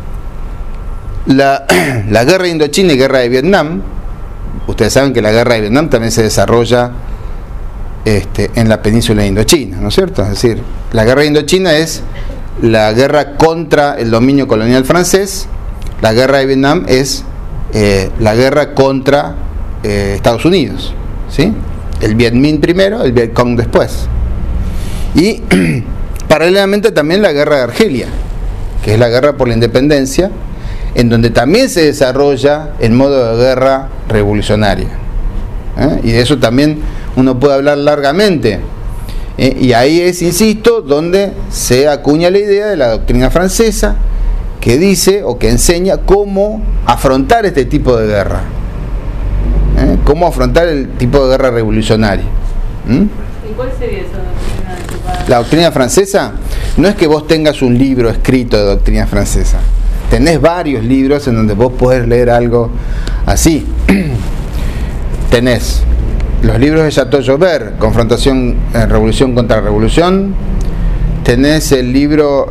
la guerra de Indochina y guerra de Vietnam. Ustedes saben que la guerra de Vietnam también se desarrolla en la península de Indochina, ¿no es cierto? Es decir, la guerra de Indochina es la guerra contra el dominio colonial francés. La guerra de Vietnam es la guerra contra Estados Unidos, ¿sí? El Viet Minh primero, el Viet Cong después. Y paralelamente también la guerra de Argelia, que es la guerra por la independencia, en donde también se desarrolla el modo de guerra revolucionaria. Y de eso también uno puede hablar largamente. Y ahí es, insisto, donde se acuña la idea de la doctrina francesa, que dice o que enseña cómo afrontar este tipo de guerra. Cómo afrontar el tipo de guerra revolucionaria. ¿Y cuál sería esa doctrina? La doctrina francesa no es que vos tengas un libro escrito de doctrina francesa. Tenés varios libros en donde vos podés leer algo así. Tenés los libros de Chateaujoubert, Confrontación, Revolución contra Revolución. Tenés el libro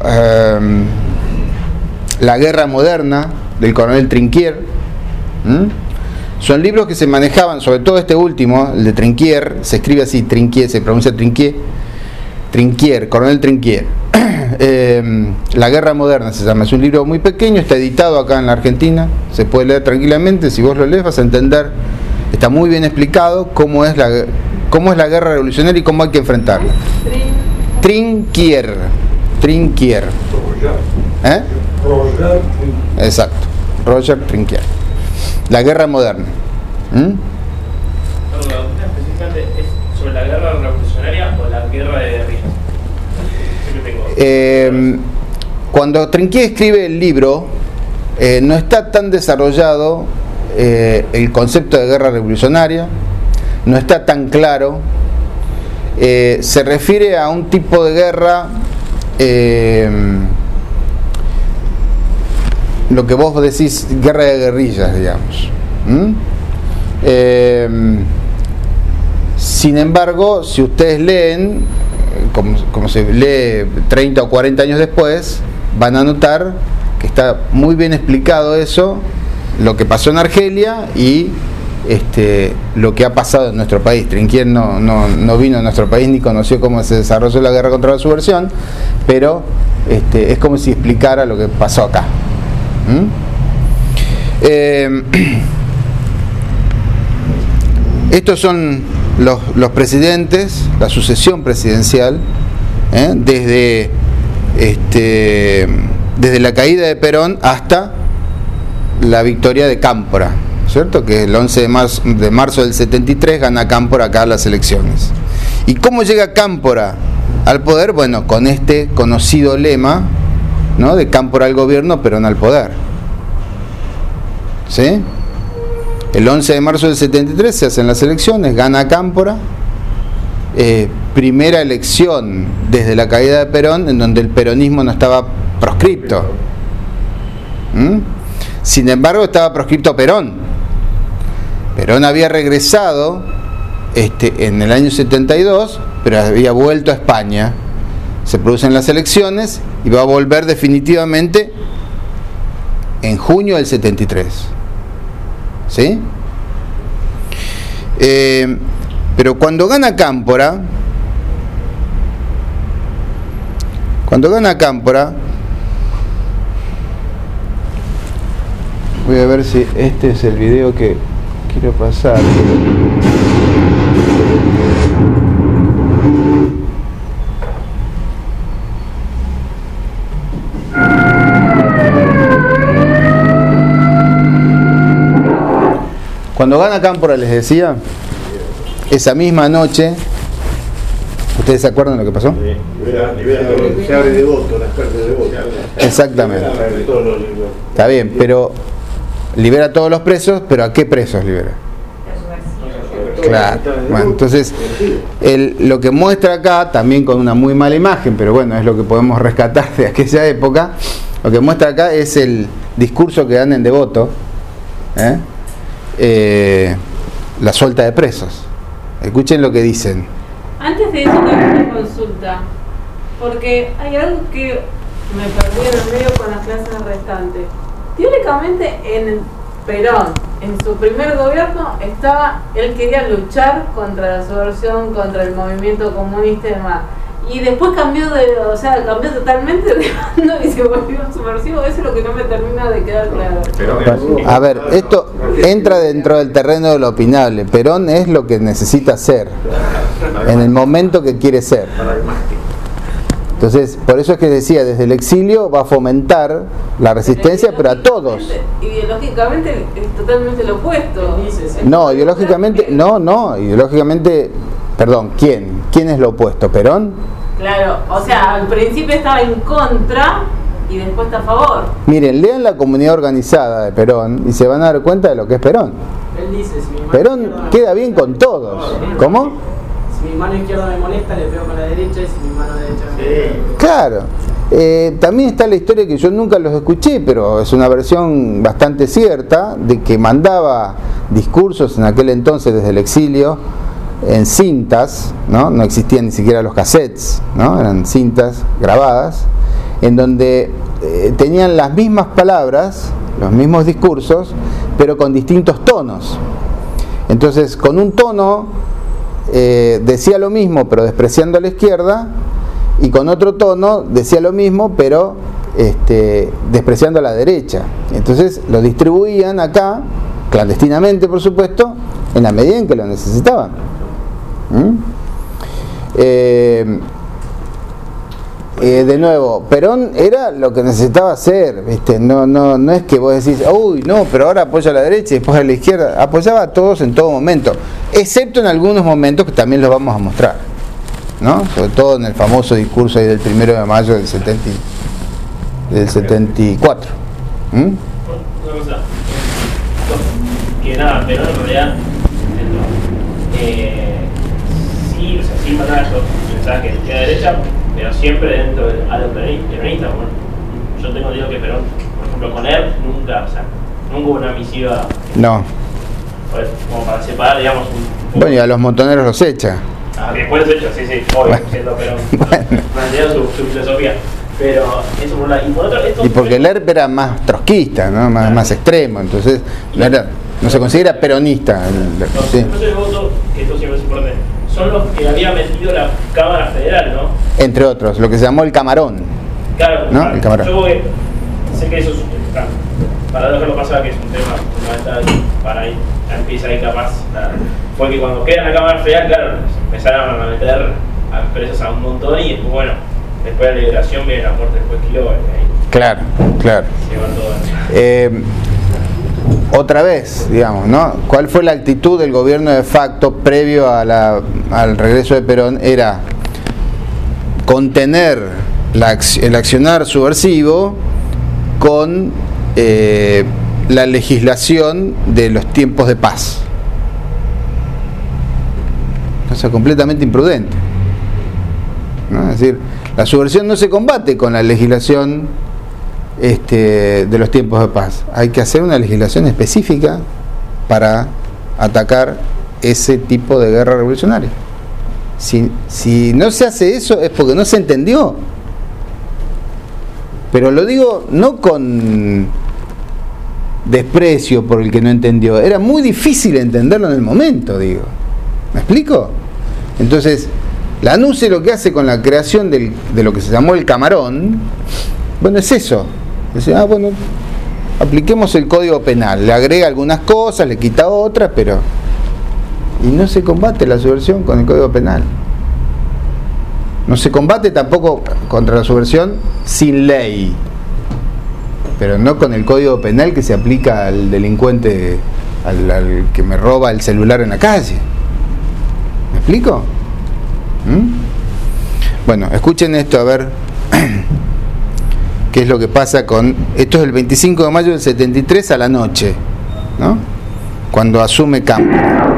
La Guerra Moderna, del coronel Trinquier. Son libros que se manejaban, sobre todo este último, el de Trinquier, se escribe así, Trinquier, se pronuncia Trinquier, coronel Trinquier. La Guerra Moderna se llama, es un libro muy pequeño, está editado acá en la Argentina, se puede leer tranquilamente, si vos lo lees vas a entender, está muy bien explicado cómo es la guerra revolucionaria y cómo hay que enfrentarla. Trinquier. Exacto, Roger Trinquier. La Guerra Moderna. La doctrina específicamente es sobre la guerra revolucionaria o la guerra de guerrilla. Cuando Trinquier escribe el libro, no está tan desarrollado el concepto de guerra revolucionaria, no está tan claro. Se refiere a un tipo de guerra, lo que vos decís, guerra de guerrillas, digamos. Sin embargo, si ustedes leen, como se lee 30 o 40 años después, van a notar que está muy bien explicado eso, lo que pasó en Argelia y lo que ha pasado en nuestro país. Trinquier no vino a nuestro país ni conoció cómo se desarrolló la guerra contra la subversión, pero es como si explicara lo que pasó acá. Estos son los presidentes, la sucesión presidencial, desde la caída de Perón hasta la victoria de Cámpora, ¿cierto? Que el 11 de marzo del 73 gana Cámpora acá las elecciones. ¿Y cómo llega Cámpora al poder? Bueno, con este conocido lema, ¿no? De Cámpora al gobierno, Perón al poder. ¿Sí? El 11 de marzo del 73 se hacen las elecciones, gana Cámpora, primera elección desde la caída de Perón en donde el peronismo no estaba proscripto. Sin embargo, estaba proscripto Perón. Perón había regresado en el año 72, pero había vuelto a España. Se producen las elecciones y va a volver definitivamente en junio del 73. ¿Sí? Pero cuando gana Cámpora, voy a ver si este es el video que quiero pasar. Cuando gana Cámpora, les decía, esa misma noche, ¿ustedes se acuerdan de lo que pasó? Se abre de voto, las cartas de voto. Exactamente. Está bien, pero libera a todos los presos, pero ¿a qué presos libera? Claro. Bueno, entonces, lo que muestra acá, también con una muy mala imagen, pero bueno, es lo que podemos rescatar de aquella época, lo que muestra acá es el discurso que dan en Devoto, la suelta de presos. Escuchen lo que dicen. Antes de eso tengo una consulta, porque hay algo que me perdí en el medio con las clases restantes. Teóricamente en Perón, en su primer gobierno, él quería luchar contra la subversión, contra el movimiento comunista y demás. Y después cambió totalmente de bando y se volvió subversivo. Eso es lo que no me termina de quedar claro. A ver, esto entra dentro del terreno de lo opinable. Perón es lo que necesita ser, en el momento que quiere ser. Entonces, por eso es que decía, desde el exilio va a fomentar la resistencia, pero a todos. Ideológicamente es totalmente lo opuesto. No, ideológicamente, ideológicamente, perdón, ¿quién es lo opuesto? ¿Perón? Claro, o sea, al principio estaba en contra y después está a favor. Miren, lean La Comunidad Organizada de Perón y se van a dar cuenta de lo que es Perón. Él dice, Perón queda bien con todos. ¿Cómo? Si mi mano izquierda me molesta, le pego con la derecha, y si mi mano derecha me molesta. Claro. También está la historia que yo nunca los escuché, pero es una versión bastante cierta, de que mandaba discursos en aquel entonces desde el exilio en cintas, no existían ni siquiera los cassettes, ¿no? Eran cintas grabadas, en donde tenían las mismas palabras, los mismos discursos, pero con distintos tonos. Entonces, con un tono decía lo mismo, pero despreciando a la izquierda, y con otro tono decía lo mismo, pero despreciando a la derecha. Entonces lo distribuían acá, clandestinamente por supuesto, en la medida en que lo necesitaban. De nuevo, Perón era lo que necesitaba hacer, ¿viste? No es que vos decís, uy, no, pero ahora apoya a la derecha y después a la izquierda. Apoyaba a todos en todo momento, excepto en algunos momentos que también los vamos a mostrar, ¿no? Sobre todo en el famoso discurso ahí del 1 de mayo del 74. Una cosa, que nada, Perón en realidad sí, o sea, sí mandaba esos mensajes de izquierda a derecha, pero siempre dentro del halo peronista. Bueno, yo tengo entendido que Perón, por ejemplo, con él nunca hubo una misiva. No. Pues, como para separar, digamos, un bueno, y a los montoneros los echa. Después los echa, sí, obvio, bueno, siendo Perón. Plantea su filosofía. Pero eso por un lado. Y por otro, y porque Lerp era más trotskista, ¿no? Más extremo, entonces no se considera peronista. Sí. El voto, que esto siempre es importante, son los que había metido la Cámara Federal, ¿no? Entre otros, lo que se llamó el camarón. Claro, ¿no? El camarón. Yo sé que eso es para lo que lo pasaba, que es un tema fundamental para ahí, empieza ahí capaz. Fue que cuando queda en la Cámara Federal, claro, empezaron a meter a presos a un montón y después, bueno, después de la liberación viene la muerte después Quiló. Claro. Se va todo. Otra vez, digamos, ¿no? ¿Cuál fue la actitud del gobierno de facto previo a al regreso de Perón? Era contener el accionar subversivo con la legislación de los tiempos de paz. O sea, completamente imprudente, ¿no? Es decir, la subversión no se combate con la legislación de los tiempos de paz. Hay que hacer una legislación específica para atacar ese tipo de guerra revolucionaria. Si no se hace eso es porque no se entendió. Pero lo digo no con desprecio por el que no entendió. Era muy difícil entenderlo en el momento, digo. ¿Me explico? Entonces, Lanuse lo que hace con la creación de lo que se llamó el camarón, bueno, es eso. Dice, bueno, apliquemos el Código Penal, le agrega algunas cosas, le quita otras, pero... Y no se combate la subversión con el Código Penal. No se combate tampoco contra la subversión sin ley, pero no con el Código Penal que se aplica al delincuente, al que me roba el celular en la calle. ¿Me explico? Bueno, escuchen esto, a ver qué es lo que pasa con... Esto es el 25 de mayo del 73 a la noche, ¿no? Cuando asume Campo.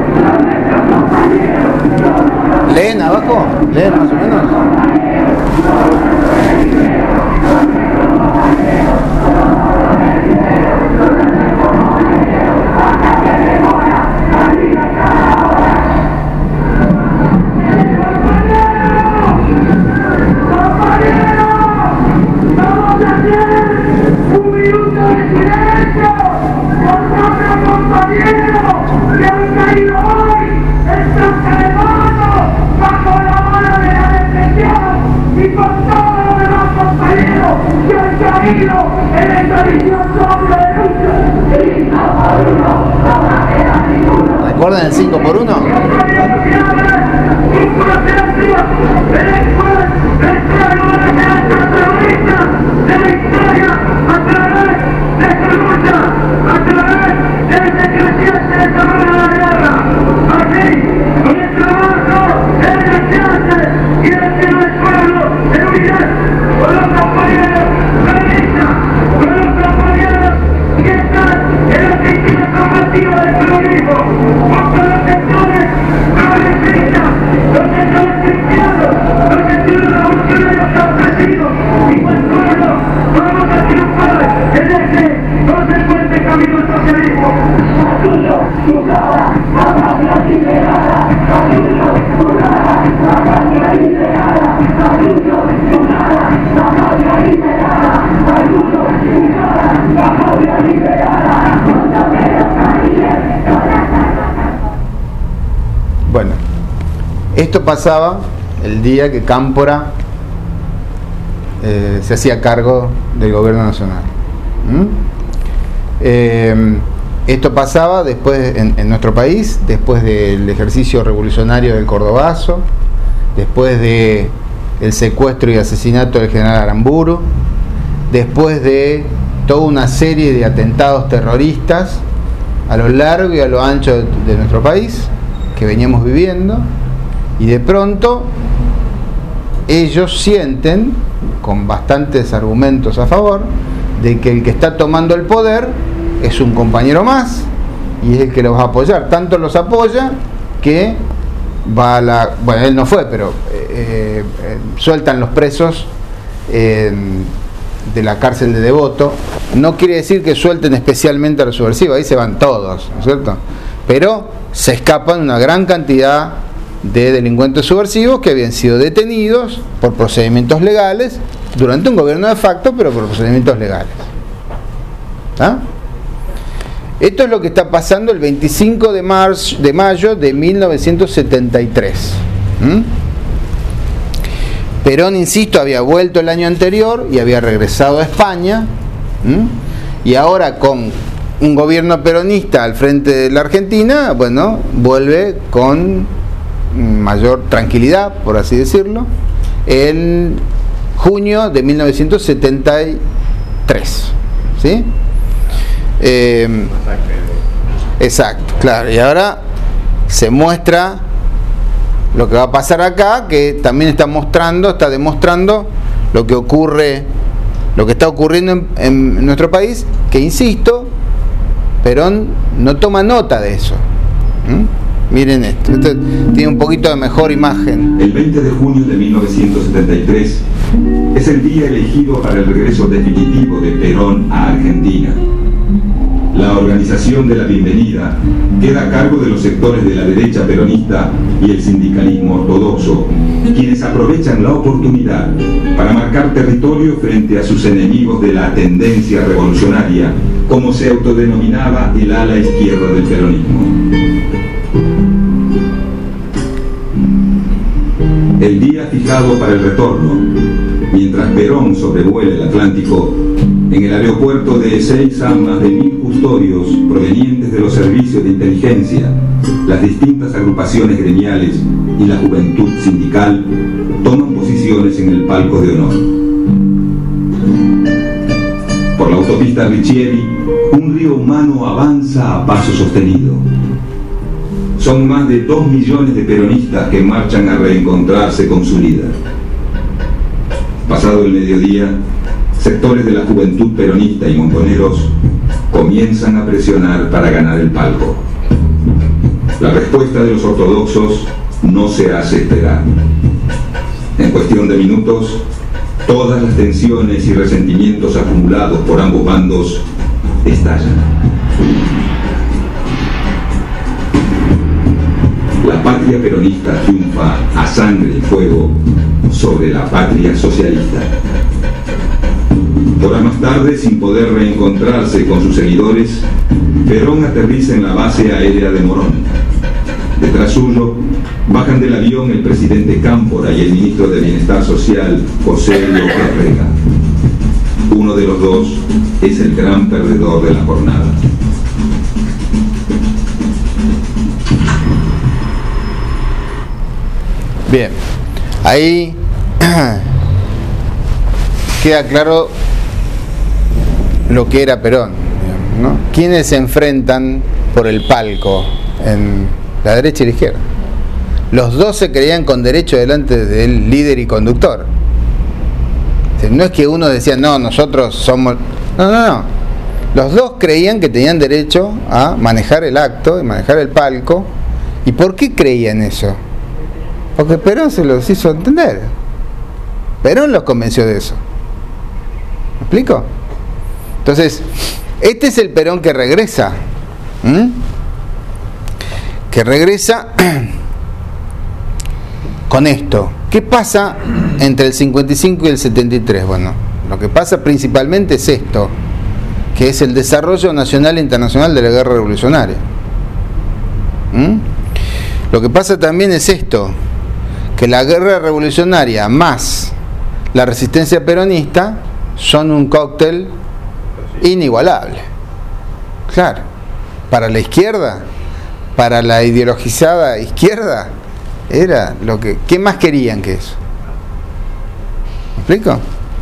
¿Leen abajo? ¿Leen más o menos? ¿Recuerdan el 5 por 1? Bueno, esto pasaba el día que Cámpora se hacía cargo del gobierno nacional. Esto pasaba después en nuestro país, después del ejercicio revolucionario del Cordobazo, después del secuestro y asesinato del general Aramburu, después de toda una serie de atentados terroristas a lo largo y a lo ancho de nuestro país que veníamos viviendo, y de pronto ellos sienten, con bastantes argumentos a favor, de que el que está tomando el poder es un compañero más y es el que los va a apoyar. Tanto los apoya que va a la... Bueno, él no fue, pero sueltan los presos de la cárcel de Devoto. No quiere decir que suelten especialmente a los subversivos, ahí se van todos, ¿no es cierto? Pero se escapan una gran cantidad de delincuentes subversivos que habían sido detenidos por procedimientos legales durante un gobierno de facto, pero por procedimientos legales. ¿Ah? Esto es lo que está pasando el 25 de mayo de 1973. Perón, insisto, había vuelto el año anterior y había regresado a España, y ahora con un gobierno peronista al frente de la Argentina, bueno, vuelve con mayor tranquilidad, por así decirlo, en junio de 1973. ¿Sí? Exacto, claro. Y ahora se muestra lo que va a pasar acá, que también está demostrando lo que ocurre, lo que está ocurriendo en nuestro país, que insisto, Perón no toma nota de eso. Miren esto tiene un poquito de mejor imagen. El 20 de junio de 1973 es el día elegido para el regreso definitivo de Perón a Argentina. La organización de la bienvenida queda a cargo de los sectores de la derecha peronista y el sindicalismo ortodoxo, quienes aprovechan la oportunidad para marcar territorio frente a sus enemigos de la tendencia revolucionaria, como se autodenominaba el ala izquierda del peronismo. El día fijado para el retorno, mientras Perón sobrevuela el Atlántico, en el aeropuerto de Ezeiza, más de 1000 custodios provenientes de los servicios de inteligencia, las distintas agrupaciones gremiales y la juventud sindical toman posiciones en el palco de honor. Por la autopista Riccieri, un río humano avanza a paso sostenido. Son más de 2 millones de peronistas que marchan a reencontrarse con su líder. Pasado el mediodía, sectores de la juventud peronista y montoneros comienzan a presionar para ganar el palco. La respuesta de los ortodoxos no se hace esperar. En cuestión de minutos, todas las tensiones y resentimientos acumulados por ambos bandos estallan. La patria peronista triunfa a sangre y fuego sobre la patria socialista. Horas más tarde, sin poder reencontrarse con sus seguidores, Perón aterriza en la base aérea de Morón. Detrás suyo, bajan del avión el presidente Cámpora y el ministro de Bienestar Social, José López Rega. Uno de los dos es el gran perdedor de la jornada. Bien, ahí queda claro lo que era Perón, ¿no? ¿Quiénes se enfrentan por el palco en la derecha y la izquierda? Los dos se creían con derecho delante del líder y conductor. No es que uno decía, no, nosotros somos... No. Los dos creían que tenían derecho a manejar el acto y manejar el palco. ¿Y por qué creían eso? Porque Perón se los hizo entender. Perón los convenció de eso. ¿Me explico? Entonces, este es el Perón que regresa. Que regresa con esto. ¿Qué pasa entre el 55 y el 73? Bueno, lo que pasa principalmente es esto, que es el desarrollo nacional e internacional de la guerra revolucionaria. Lo que pasa también es esto, que la guerra revolucionaria más la resistencia peronista son un cóctel inigualable. Claro, para la izquierda, para la ideologizada izquierda, era lo que... ¿Qué más querían que eso? ¿Me explico?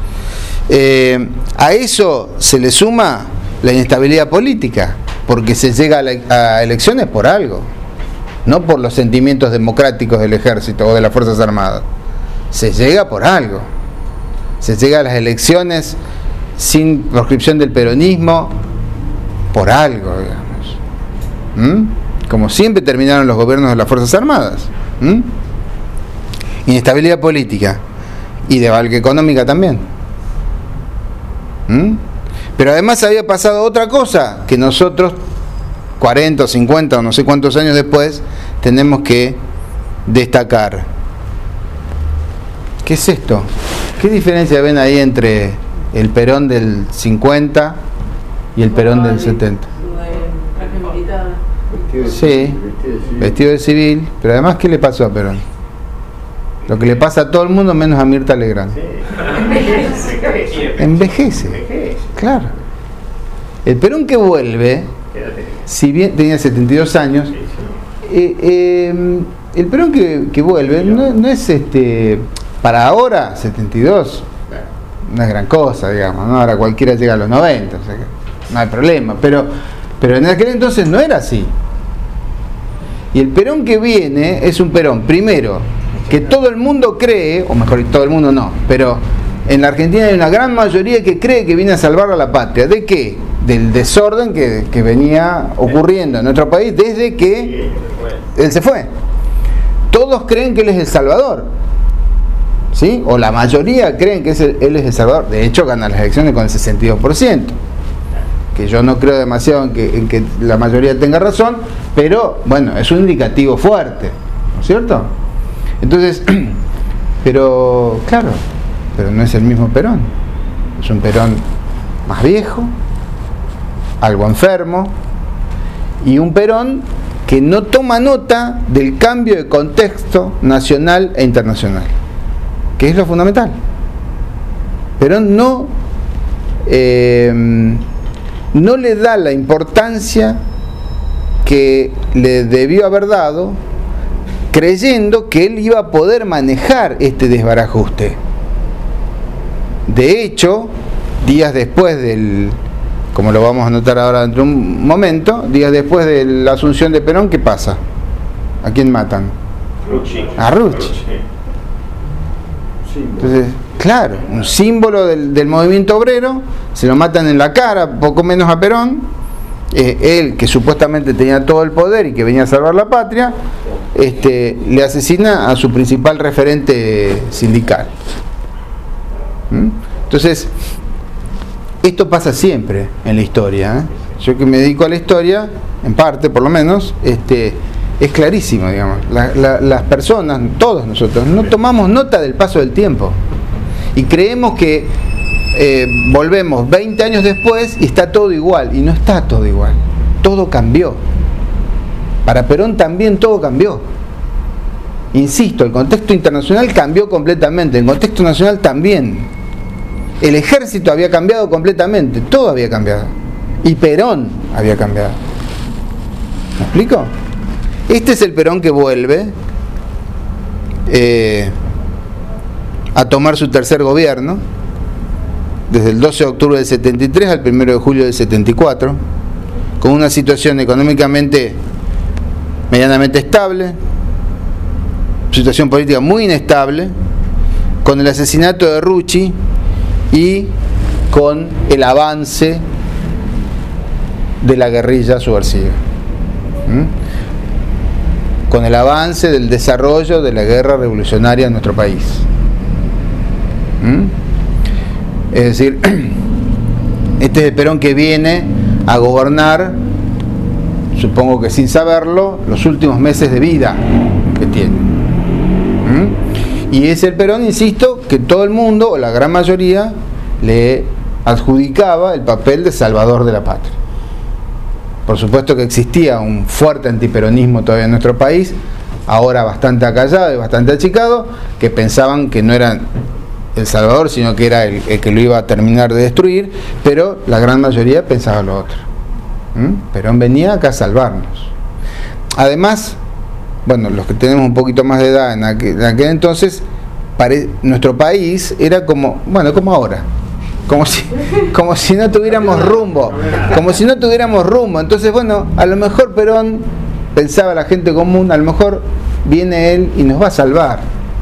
A eso se le suma la inestabilidad política, porque se llega a elecciones por algo, no por los sentimientos democráticos del ejército o de las Fuerzas Armadas. Se llega por algo. Se llega a las elecciones sin proscripción del peronismo por algo, digamos. Como siempre terminaron los gobiernos de las Fuerzas Armadas. Inestabilidad política y devalque económica también. Pero además había pasado otra cosa que nosotros 40 o 50 o no sé cuántos años después tenemos que destacar. ¿Qué es esto? ¿Qué diferencia ven ahí entre el Perón del 50 y el Perón del 70? Sí, vestido de civil, pero además, ¿qué le pasó a Perón? Lo que le pasa a todo el mundo menos a Mirta Legrand. Envejece, claro. El Perón que vuelve, si bien tenía 72 años, el Perón que vuelve no es para ahora 72, no es gran cosa, digamos, ¿no? Ahora cualquiera llega a los 90, o sea que no hay problema, pero en aquel entonces no era así. Y el Perón que viene es un Perón, primero, que todo el mundo cree, o mejor, todo el mundo no, pero en la Argentina hay una gran mayoría que cree que viene a salvar a la patria. ¿De qué? Del desorden que venía ocurriendo en nuestro país desde que él se fue. Todos creen que él es el salvador, ¿sí? O la mayoría creen que él es el salvador. De hecho, gana las elecciones con el 62%. Que yo no creo demasiado en que la mayoría tenga razón, pero bueno, es un indicativo fuerte, ¿no es cierto? Entonces, pero claro, pero no es el mismo Perón. Es un Perón más viejo, algo enfermo, y un Perón que no toma nota del cambio de contexto nacional e internacional, que es lo fundamental. Perón no le da la importancia que le debió haber dado, creyendo que él iba a poder manejar este desbarajuste. De hecho, días después como lo vamos a notar ahora dentro de un momento, días después de la asunción de Perón, ¿qué pasa? ¿A quién matan? A Rucci. Entonces, claro, un símbolo del movimiento obrero, se lo matan en la cara, poco menos a Perón. Él, que supuestamente tenía todo el poder y que venía a salvar la patria, le asesina a su principal referente sindical. Entonces, esto pasa siempre en la historia, ¿eh? Yo que me dedico a la historia, en parte por lo menos, es clarísimo, digamos. Las personas, todos nosotros, no tomamos nota del paso del tiempo y creemos que volvemos 20 años después y está todo igual, y no está todo igual. Todo cambió. Para Perón también todo cambió. Insisto, el contexto internacional cambió completamente, el contexto nacional también. El ejército había cambiado completamente, todo había cambiado. Y Perón había cambiado. ¿Me explico? Este es el Perón que vuelve a tomar su tercer gobierno, desde el 12 de octubre del 73 al 1 de julio del 74, con una situación económicamente medianamente estable, situación política muy inestable, con el asesinato de Rucci y con el avance de la guerrilla subversiva, con el avance del desarrollo de la guerra revolucionaria en nuestro país. Es decir, este es el Perón que viene a gobernar, supongo que sin saberlo, los últimos meses de vida que tiene. Y es el Perón, insisto, que todo el mundo, o la gran mayoría, le adjudicaba el papel de salvador de la patria. Por supuesto que existía un fuerte antiperonismo todavía en nuestro país, ahora bastante acallado y bastante achicado, que pensaban que no era el salvador, sino que era el que lo iba a terminar de destruir, pero la gran mayoría pensaba lo otro. Perón venía acá a salvarnos. Además, bueno, los que tenemos un poquito más de edad en aquel entonces, nuestro país era como ahora, como si no tuviéramos rumbo, entonces bueno, a lo mejor Perón, pensaba la gente común, a lo mejor viene él y nos va a salvar.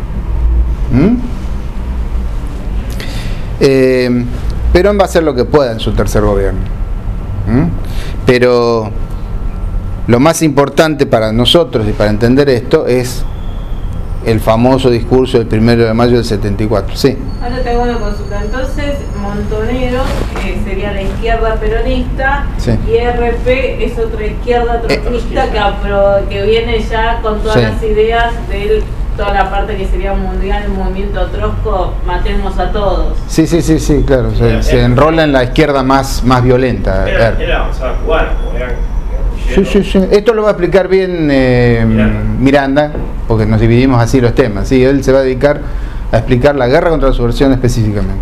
Perón va a hacer lo que pueda en su tercer gobierno, pero lo más importante para nosotros y para entender esto es el famoso discurso del 1 de mayo del 74. Sí. Ahora tengo una consulta. Entonces, Montonero sería la izquierda peronista, sí, y RP es otra izquierda trotskista que viene ya con todas, sí, las ideas de toda la parte que sería mundial, el movimiento trotsko, matemos a todos. Sí, claro. Se enrola en la izquierda más violenta. Era avanzada cubana, como eran. Sí. Esto lo va a explicar bien Miranda, porque nos dividimos así los temas. Sí, él se va a dedicar a explicar la guerra contra la subversión específicamente.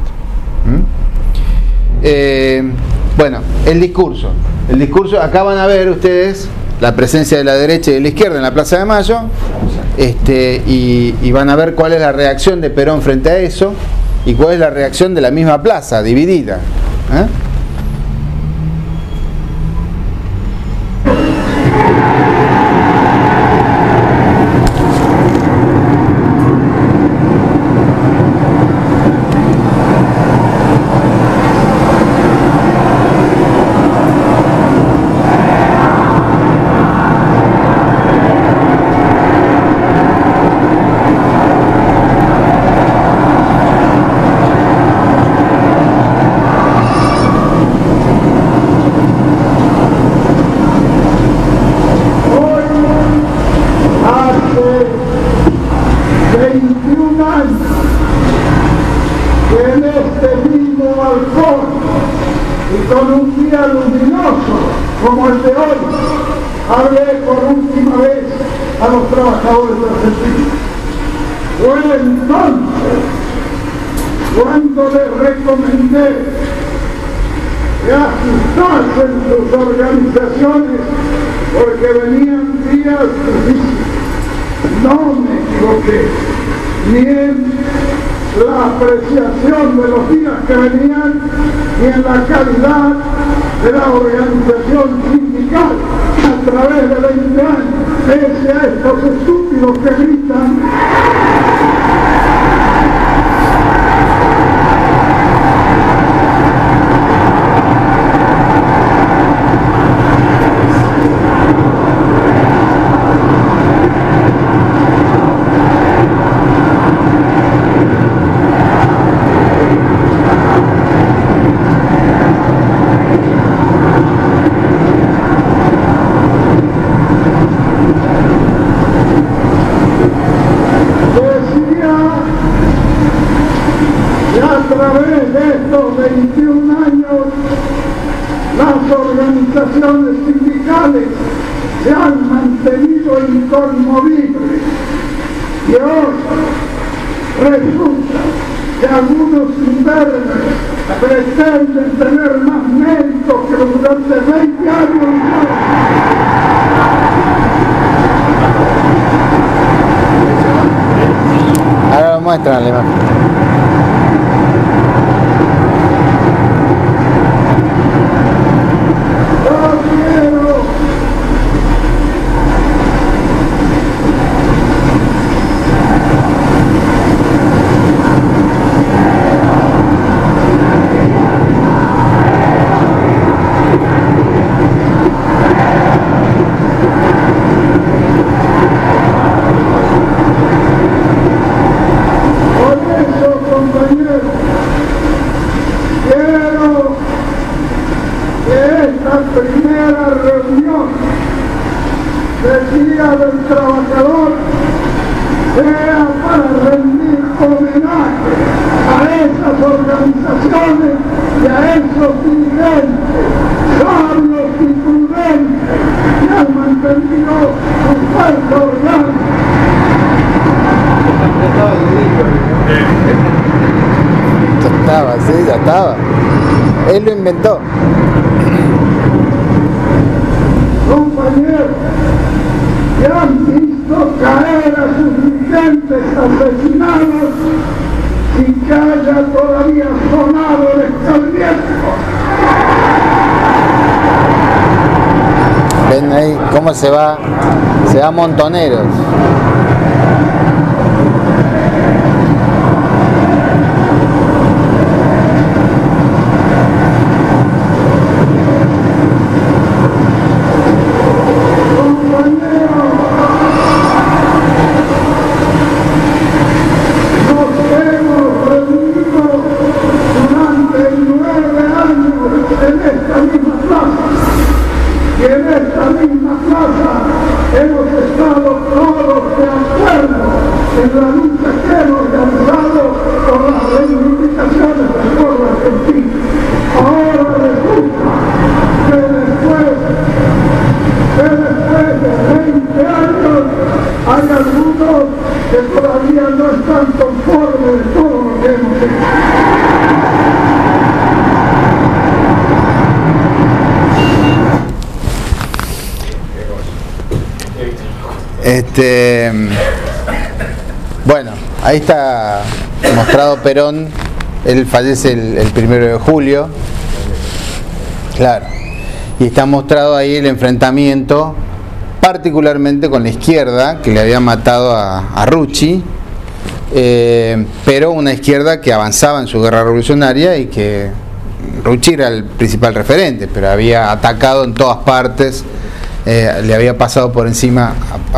Bueno, el discurso. Acá van a ver ustedes la presencia de la derecha y de la izquierda en la Plaza de Mayo, y van a ver cuál es la reacción de Perón frente a eso y cuál es la reacción de la misma plaza dividida. con un día luminoso como el de hoy, hablé por última vez a los trabajadores argentinos. Fue entonces cuando les recomendé que ajustasen sus organizaciones porque venían días difíciles. No me equivoqué, ni en la apreciación de los días que venían, ni en la calidad de la organización sindical a través de 20 años, pese a estos estúpidos que gritan. A través de estos 21 años, las organizaciones sindicales se han mantenido inconmovibles. Y hoy resulta que algunos imberbes pretenden tener más méritos que durante 20 años. Ahora lo muestran la imagen. Del trabajador sea para rendir homenaje a esas organizaciones y a esos dirigentes sabios y prudentes que han mantenido su fuerza orgánica. Estaba, sí, ya estaba. Él lo inventó. Compañeros, que han visto caer a sus dirigentes asesinados sin que haya todavía sonado el escalamiento. Ven ahí cómo se va Montoneros. Bueno, ahí está mostrado Perón. Él fallece el 1 de julio. Claro. Y está mostrado ahí el enfrentamiento, particularmente con la izquierda, que le había matado a Rucci, pero una izquierda que avanzaba en su guerra revolucionaria y que Rucci era el principal referente, pero había atacado en todas partes, le había pasado por encima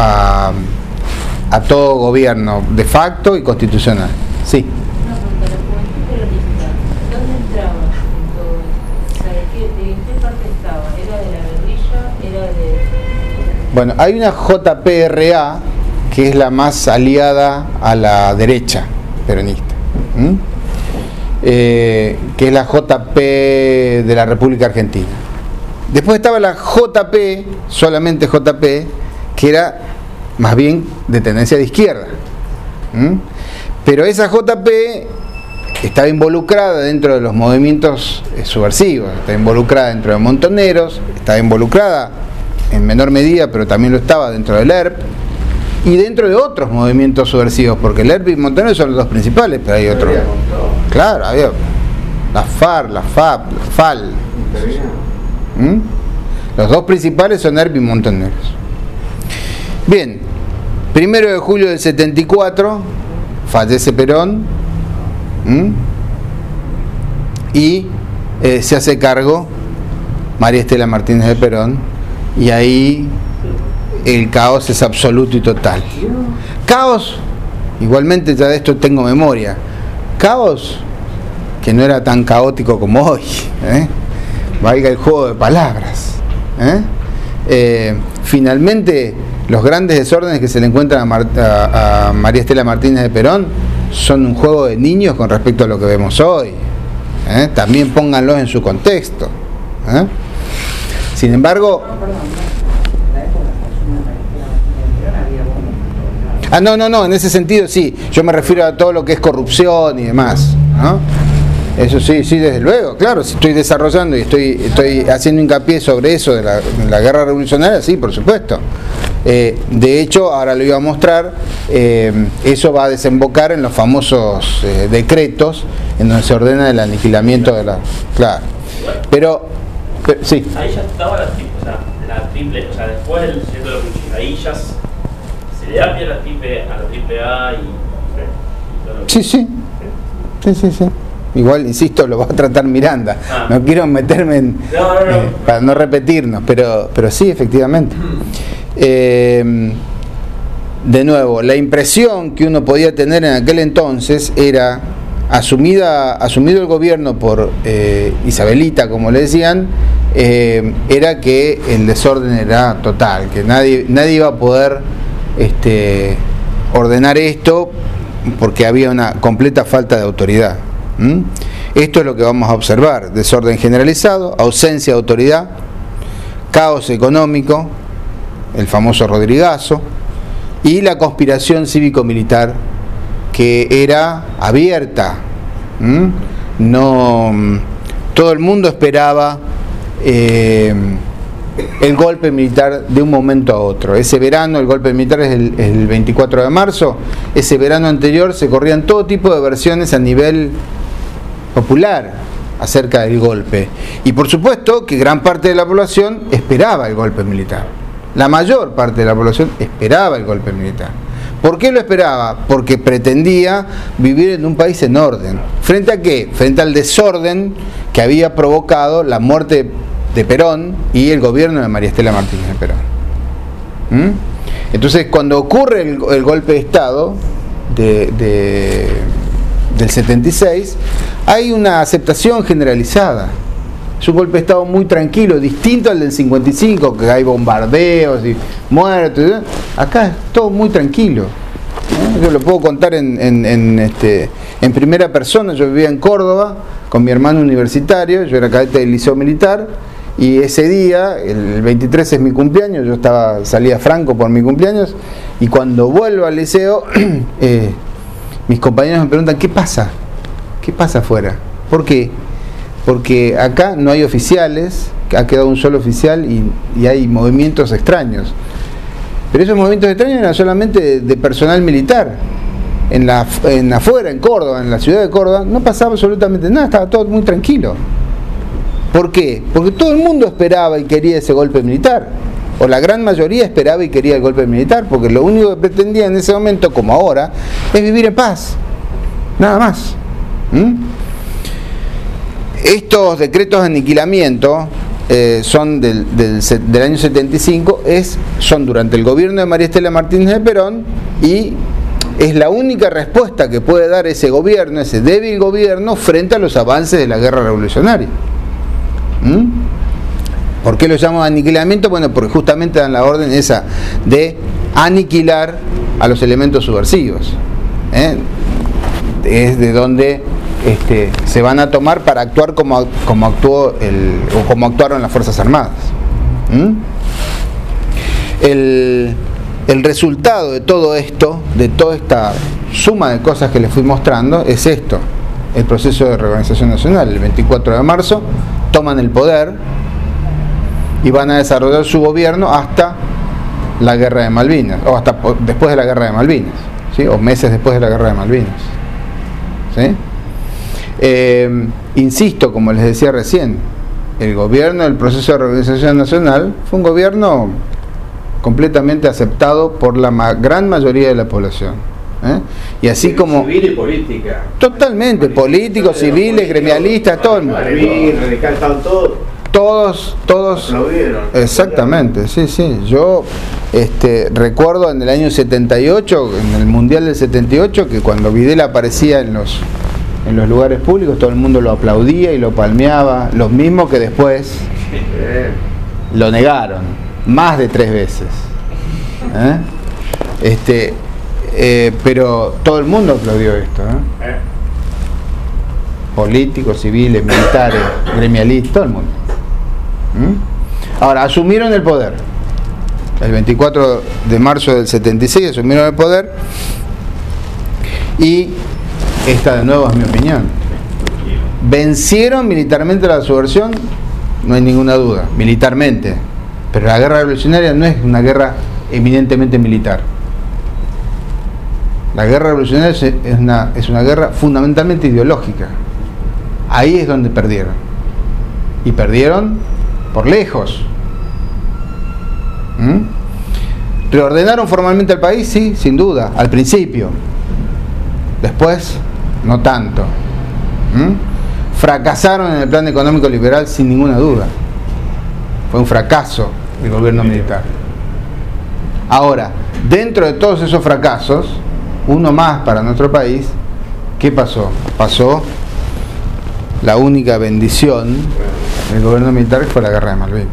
a todo gobierno de facto y constitucional. Sí. Una pregunta, la juventud peronista, ¿dónde entraba en todo esto? O sea, ¿de qué parte estaba? ¿Era de la guerrilla? ¿Era de...? Bueno, hay una JPRA que es la más aliada a la derecha peronista. que es la JP de la República Argentina. Después estaba la JP, solamente JP, que era más bien de tendencia de izquierda. Pero esa JP estaba involucrada dentro de los movimientos subversivos, estaba involucrada dentro de montoneros, estaba involucrada en menor medida, pero también lo estaba dentro del ERP y dentro de otros movimientos subversivos, porque el ERP y montoneros son los dos principales, pero hay otros. Claro, había la FARC, la FAP, la FAL. Los dos principales son ERP y montoneros. Bien, 1 de julio del 74 fallece Perón y se hace cargo María Estela Martínez de Perón, y ahí el caos es absoluto y total. Caos, igualmente ya de esto tengo memoria, caos que no era tan caótico como hoy, valga el juego de palabras. Finalmente los grandes desórdenes que se le encuentran a María Estela Martínez de Perón son un juego de niños con respecto a lo que vemos hoy. También pónganlo en su contexto. Sin embargo, no, en ese sentido sí, yo me refiero a todo lo que es corrupción y demás, ¿no? Eso sí, desde luego, claro, si estoy desarrollando y estoy haciendo hincapié sobre eso de la guerra revolucionaria, sí, por supuesto. De hecho, ahora lo iba a mostrar, eso va a desembocar en los famosos decretos en donde se ordena el aniquilamiento de la... Claro, pero sí. Ahí ya estaba la triple, o sea, después del cierre de los cuchillos, ahí ya se le da pie a la triple A y... Sí. Igual, insisto, lo va a tratar Miranda. No quiero meterme en... para no repetirnos, pero sí, efectivamente. De nuevo, la impresión que uno podía tener en aquel entonces era, asumido el gobierno por Isabelita, como le decían, era que el desorden era total, que nadie iba a poder ordenar esto porque había una completa falta de autoridad. Esto es lo que vamos a observar: desorden generalizado, ausencia de autoridad, caos económico, el famoso Rodrigazo, y la conspiración cívico-militar, que era abierta. No, todo el mundo esperaba el golpe militar de un momento a otro. Ese verano, el golpe militar es el 24 de marzo, ese verano anterior se corrían todo tipo de versiones a nivel popular acerca del golpe, y por supuesto que gran parte de la población esperaba el golpe militar. La mayor parte de la población esperaba el golpe militar. ¿Por qué lo esperaba? Porque pretendía vivir en un país en orden. ¿Frente a qué? Frente al desorden que había provocado la muerte de Perón y el gobierno de María Estela Martínez de Perón. Entonces, cuando ocurre el golpe de Estado del 76, hay una aceptación generalizada. Es un golpe de Estado muy tranquilo, distinto al del 55, que hay bombardeos y muertos. Acá es todo muy tranquilo. Yo lo puedo contar en primera persona. Yo vivía en Córdoba con mi hermano universitario, yo era cadete del Liceo Militar, y ese día, el 23 es mi cumpleaños, yo salía franco por mi cumpleaños, y cuando vuelvo al liceo, mis compañeros me preguntan: ¿qué pasa? ¿Qué pasa afuera? ¿Por qué? Porque acá no hay oficiales, ha quedado un solo oficial y hay movimientos extraños. Pero esos movimientos extraños eran solamente de personal militar. En afuera, en Córdoba, en la ciudad de Córdoba, no pasaba absolutamente nada, estaba todo muy tranquilo. ¿Por qué? Porque todo el mundo esperaba y quería ese golpe militar, o la gran mayoría esperaba y quería el golpe militar, porque lo único que pretendía en ese momento, como ahora, es vivir en paz, nada más. Estos decretos de aniquilamiento son del año 75, son durante el gobierno de María Estela Martínez de Perón, y es la única respuesta que puede dar ese gobierno, ese débil gobierno, frente a los avances de la guerra revolucionaria. ¿Por qué lo llamo aniquilamiento? Bueno, porque justamente dan la orden esa de aniquilar a los elementos subversivos. Es de donde se van a tomar para actuar como actuaron las Fuerzas Armadas. El resultado de todo esto, de toda esta suma de cosas que les fui mostrando, es esto: el proceso de reorganización nacional. El 24 de marzo toman el poder y van a desarrollar su gobierno hasta la Guerra de Malvinas, o hasta después de la Guerra de Malvinas, ¿sí? O meses después de la Guerra de Malvinas, ¿sí? Insisto, como les decía recién, el gobierno del proceso de reorganización nacional fue un gobierno completamente aceptado por la gran mayoría de la población, y así como civil y política, totalmente políticos, civiles, gremialistas, todo el mundo, radical, todos aplaudieron. Exactamente, sí. Yo recuerdo en el año 78, en el Mundial del 78, que cuando Videla aparecía en los lugares públicos, todo el mundo lo aplaudía y lo palmeaba, los mismos que después lo negaron más de 3 veces, pero todo el mundo aplaudió esto, políticos, civiles, militares, gremialistas, todo el mundo. Ahora, asumieron el poder el 24 de marzo del 76, asumieron el poder, y esta de nuevo es mi opinión: vencieron militarmente la subversión, no hay ninguna duda, militarmente, pero la guerra revolucionaria no es una guerra eminentemente militar. La guerra revolucionaria es una guerra fundamentalmente ideológica. Ahí es donde perdieron, y perdieron por lejos. ¿Reordenaron formalmente el país? Sí, sin duda, al principio. Después, no tanto. Fracasaron en el plan económico liberal, sin ninguna duda. Fue un fracaso el gobierno militar. Ahora, dentro de todos esos fracasos, uno más para nuestro país, ¿qué pasó? Pasó la única bendición del gobierno militar, que fue la Guerra de Malvinas.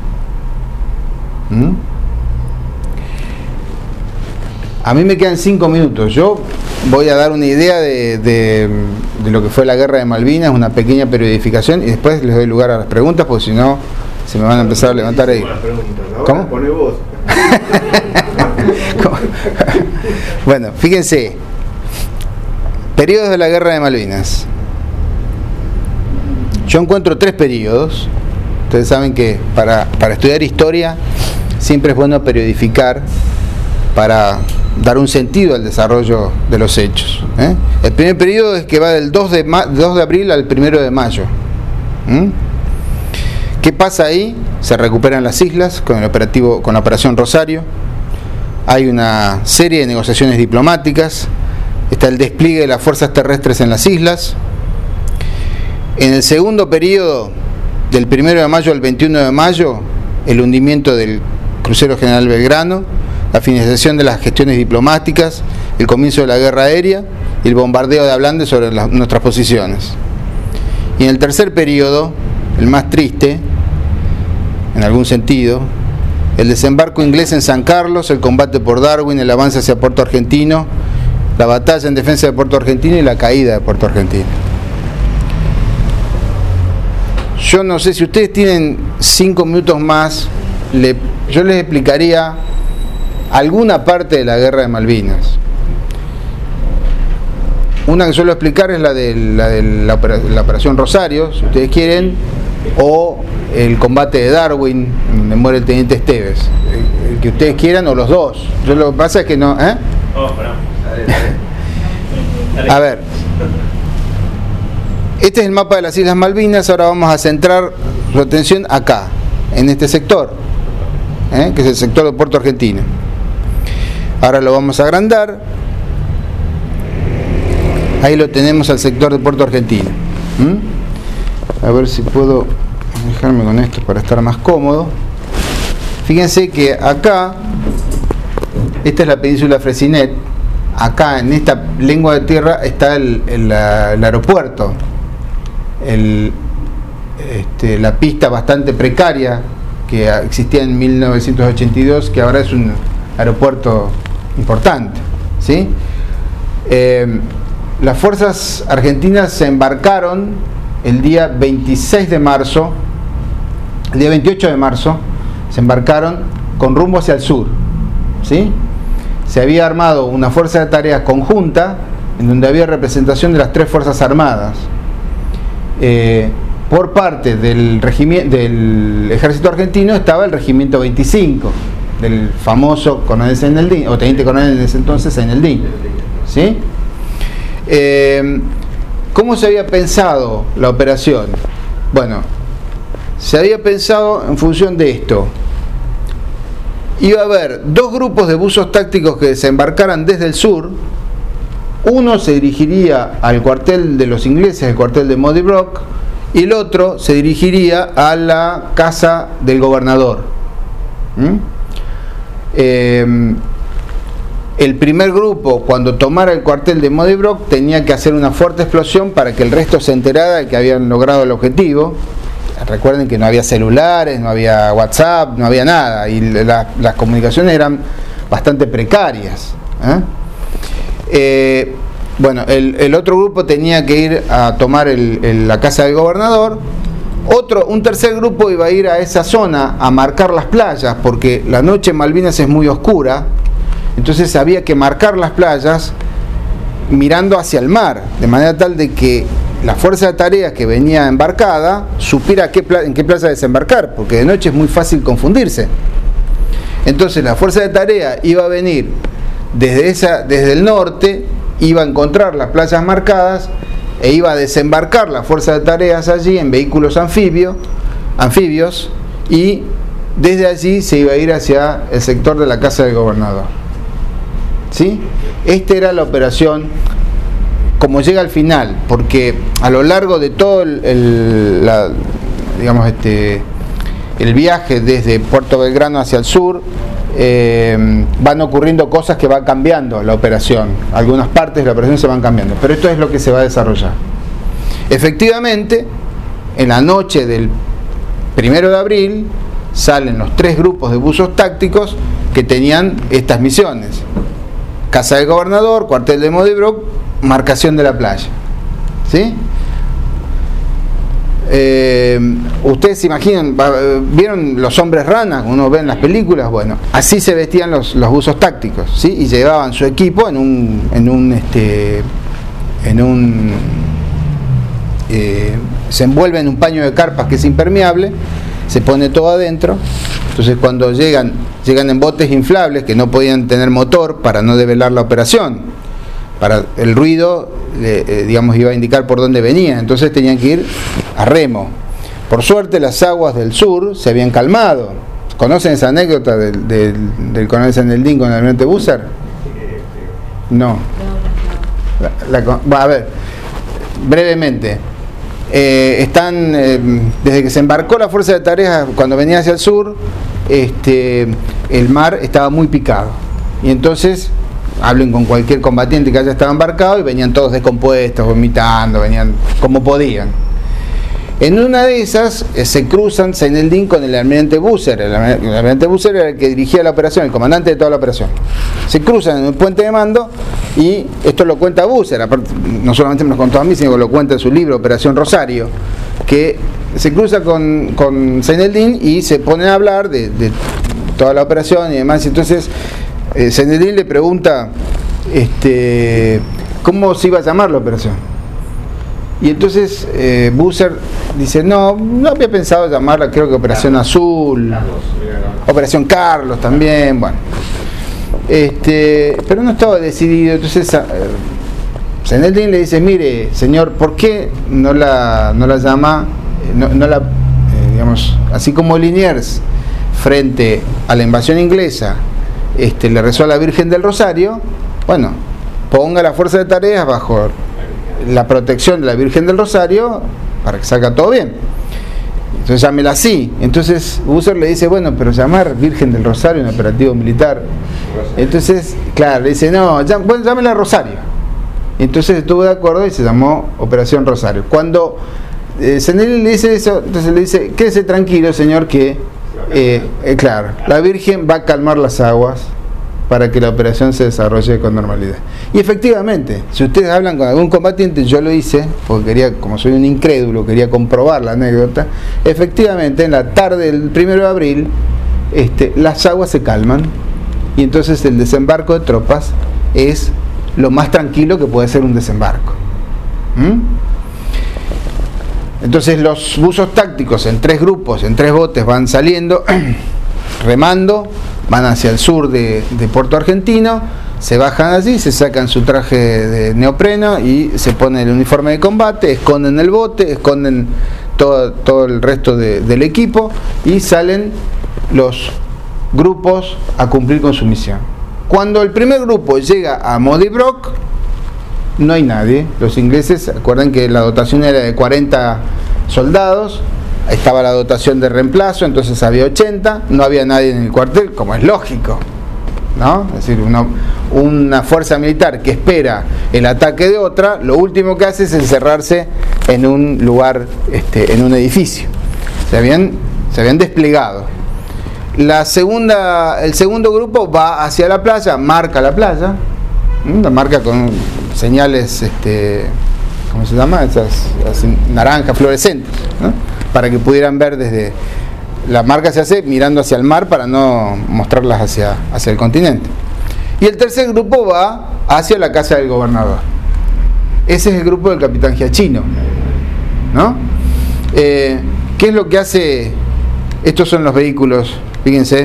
A mí me quedan 5 minutos. Yo voy a dar una idea de lo que fue la Guerra de Malvinas, una pequeña periodificación, y después les doy lugar a las preguntas, porque si no se me van a empezar a levantar ahí. ¿Cómo? Pone vos. Bueno, fíjense, periodos de la Guerra de Malvinas. Yo encuentro 3 periodos. Ustedes saben que para estudiar historia siempre es bueno periodificar para dar un sentido al desarrollo de los hechos. El primer periodo es que va del 2 de abril al 1 de mayo. ¿Qué pasa ahí? Se recuperan las islas con la Operación Rosario. Hay una serie de negociaciones diplomáticas. Está el despliegue de las fuerzas terrestres en las islas. En el segundo periodo, del 1 de mayo al 21 de mayo, el hundimiento del crucero General Belgrano, la finalización de las gestiones diplomáticas, el comienzo de la guerra aérea y el bombardeo de Ablande sobre nuestras posiciones. Y en el tercer periodo, el más triste, en algún sentido, el desembarco inglés en San Carlos, el combate por Darwin, el avance hacia Puerto Argentino, la batalla en defensa de Puerto Argentino y la caída de Puerto Argentino. Yo no sé si ustedes tienen 5 minutos más, yo les explicaría alguna parte de la Guerra de Malvinas. Una que suelo explicar es la de la Operación Rosario, si ustedes quieren, o el combate de Darwin, donde muere el teniente Esteves. El que ustedes quieran, o los dos. Yo lo que pasa es que no... A ver, este es el mapa de las Islas Malvinas. Ahora vamos a centrar su atención acá, en este sector, que es el sector de Puerto Argentino. Ahora lo vamos a agrandar. Ahí lo tenemos al sector de Puerto Argentino. A ver si puedo dejarme con esto para estar más cómodo. Fíjense que acá, esta es la península Freycinet. Acá en esta lengua de tierra está el aeropuerto, la pista bastante precaria que existía en 1982, que ahora es un aeropuerto importante, ¿sí? las fuerzas argentinas se embarcaron el día 26 de marzo, el día 28 de marzo, se embarcaron con rumbo hacia el sur, ¿sí? Se había armado una fuerza de tareas conjunta en donde había representación de las 3 fuerzas armadas. Por parte del ejército argentino estaba el regimiento 25 del famoso coronel Seyneldin, o teniente coronel en ese entonces Seyneldin, ¿sí? ¿Cómo se había pensado la operación? Bueno, se había pensado en función de esto. Iba a haber 2 grupos de buzos tácticos que desembarcaran desde el sur. Uno se dirigiría al cuartel de los ingleses, el cuartel de Muddy Brook, y el otro se dirigiría a la casa del gobernador. El primer grupo, cuando tomara el cuartel de Muddy Brook, tenía que hacer una fuerte explosión para que el resto se enterara de que habían logrado el objetivo. Recuerden que no había celulares, no había WhatsApp, no había nada, y las comunicaciones eran bastante precarias. Bueno, el otro grupo tenía que ir a tomar la casa del gobernador. Un tercer grupo iba a ir a esa zona a marcar las playas, porque la noche en Malvinas es muy oscura, entonces había que marcar las playas mirando hacia el mar, de manera tal de que la fuerza de tareas que venía embarcada supiera en qué playa desembarcar, porque de noche es muy fácil confundirse. Entonces la fuerza de tareas iba a venir desde el norte, iba a encontrar las playas marcadas e iba a desembarcar la fuerza de tareas allí en vehículos anfibios, y desde allí se iba a ir hacia el sector de la casa del gobernador. ¿Sí? Esta era la operación como llega al final, porque a lo largo de todo el viaje desde Puerto Belgrano hacia el sur, van ocurriendo cosas que van cambiando la operación. Algunas partes de la operación se van cambiando, pero esto es lo que se va a desarrollar. Efectivamente, en la noche del 1 de abril salen los 3 grupos de buzos tácticos que tenían estas misiones: casa del gobernador, cuartel de Muddy Brook, marcación de la playa. ¿Sí? Ustedes se imaginan, ¿vieron los hombres ranas? Uno ve en las películas. Bueno, así se vestían los buzos tácticos, ¿sí? Y llevaban su equipo se envuelve en un paño de carpas que es impermeable, se pone todo adentro. Entonces cuando llegan en botes inflables que no podían tener motor para no develar la operación, para el ruido iba a indicar por dónde venía, entonces tenían que ir a remo. Por suerte las aguas del sur se habían calmado. ¿Conocen esa anécdota del coronel Seyneldin con el almirante Busser? No. A ver, brevemente. Desde que se embarcó la fuerza de tareas, cuando venía hacia el sur, el mar estaba muy picado, y entonces hablen con cualquier combatiente que haya estado embarcado y venían todos descompuestos, vomitando, venían como podían. En una de esas se cruzan Seyneldin con el almirante Busser. El almirante Busser era el que dirigía la operación, el comandante de toda la operación. Se cruzan en un puente de mando, y esto lo cuenta Busser, no solamente me lo contó a mí, sino que lo cuenta en su libro Operación Rosario, que se cruza con Seyneldin y se pone a hablar de toda la operación y demás. Entonces Seyneldin le pregunta cómo se iba a llamar la operación. Y entonces Busser dice, no había pensado llamarla, creo que Operación Azul, Operación Carlos también, bueno. Pero no estaba decidido. Entonces Seyneldin le dice, mire señor, ¿por qué no la llama, así como Liniers frente a la invasión inglesa le rezó a la Virgen del Rosario? Bueno, ponga la fuerza de tareas bajo la protección de la Virgen del Rosario para que salga todo bien. Entonces llámela así. Entonces Busser le dice, bueno, pero llamar Virgen del Rosario en operativo militar. Entonces, claro, le dice, no, llámela Rosario. Entonces estuvo de acuerdo y se llamó Operación Rosario. Cuando Seyneldin le dice eso, entonces le dice, quédese tranquilo señor, que claro, la Virgen va a calmar las aguas para que la operación se desarrolle con normalidad. Y efectivamente, si ustedes hablan con algún combatiente, yo lo hice, porque quería, como soy un incrédulo, quería comprobar la anécdota. Efectivamente, en la tarde del 1 de abril, las aguas se calman, y entonces el desembarco de tropas es lo más tranquilo que puede ser un desembarco. Entonces los buzos tácticos en 3 grupos, en 3 botes, van saliendo, remando, van hacia el sur de Puerto Argentino, se bajan allí, se sacan su traje de neopreno y se ponen el uniforme de combate, esconden el bote, esconden todo el resto del equipo, y salen los grupos a cumplir con su misión. Cuando el primer grupo llega a Modibroc, no hay nadie. Los ingleses, acuerdan que la dotación era de 40 soldados, estaba la dotación de reemplazo, entonces había 80, no había nadie en el cuartel, como es lógico, ¿no? Es decir, una fuerza militar que espera el ataque de otra, lo último que hace es encerrarse en un lugar, en un edificio. Se habían desplegado. El segundo grupo va hacia la playa, marca la playa, la marca con señales, ¿cómo se llama? Esas naranjas fluorescentes, ¿no? Para que pudieran ver desde... La marca se hace mirando hacia el mar para no mostrarlas hacia el continente. Y el tercer grupo va hacia la casa del gobernador. Ese es el grupo del capitán Giachino, ¿no? ¿Qué es lo que hace? Estos son los vehículos, fíjense.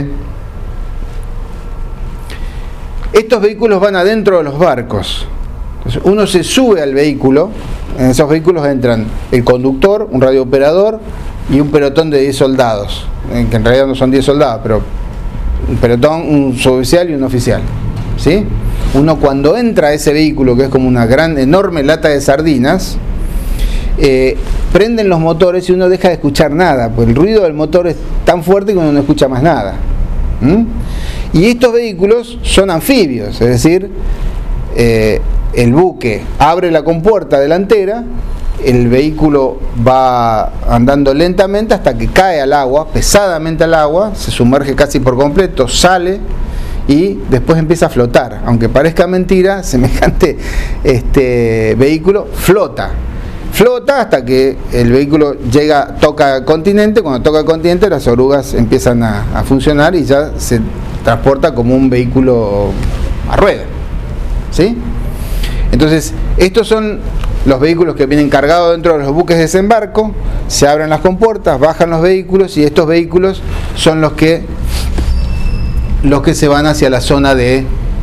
Estos vehículos van adentro de los barcos. Entonces, uno se sube al vehículo. En esos vehículos entran el conductor, un radiooperador y un pelotón de 10 soldados, que en realidad no son 10 soldados, pero un pelotón, un suboficial y un oficial, ¿sí? Uno, cuando entra a ese vehículo, que es como una enorme lata de sardinas, prenden los motores y uno deja de escuchar nada, porque el ruido del motor es tan fuerte que uno no escucha más nada. Y estos vehículos son anfibios, es decir, el buque abre la compuerta delantera, el vehículo va andando lentamente hasta que cae al agua, pesadamente al agua, se sumerge casi por completo, sale y después empieza a flotar. Aunque parezca mentira, semejante vehículo flota hasta que el vehículo toca continente. Cuando toca continente, las orugas empiezan a funcionar y ya se transporta como un vehículo a rueda, ¿sí? Entonces, estos son los vehículos que vienen cargados dentro de los buques de desembarco. Se abren las compuertas, bajan los vehículos, y estos vehículos son los que se van hacia la zona de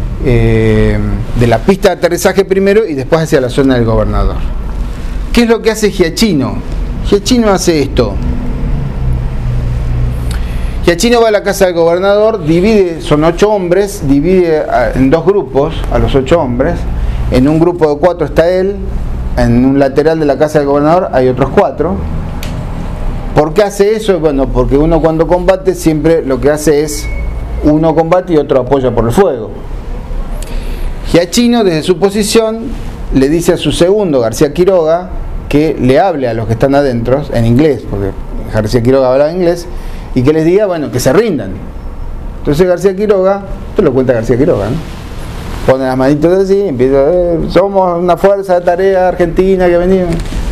la pista de aterrizaje primero y después hacia la zona del gobernador. ¿Qué es lo que hace Giachino? Giachino hace esto. Giachino va a la casa del gobernador, son 8 hombres, divide en 2 grupos a los 8 hombres. En un grupo de 4 está él, en un lateral de la casa del gobernador hay otros 4. ¿Por qué hace eso? Bueno, porque uno cuando combate siempre lo que hace es uno combate y otro apoya por el fuego. Giachino, desde su posición, le dice a su segundo, García Quiroga, que le hable a los que están adentro en inglés, porque García Quiroga hablaba inglés, y que les diga, bueno, que se rindan. Entonces García Quiroga, esto lo cuenta García Quiroga, ¿no? Pone las manitos así, empieza a ver, somos una fuerza de tarea argentina que venimos,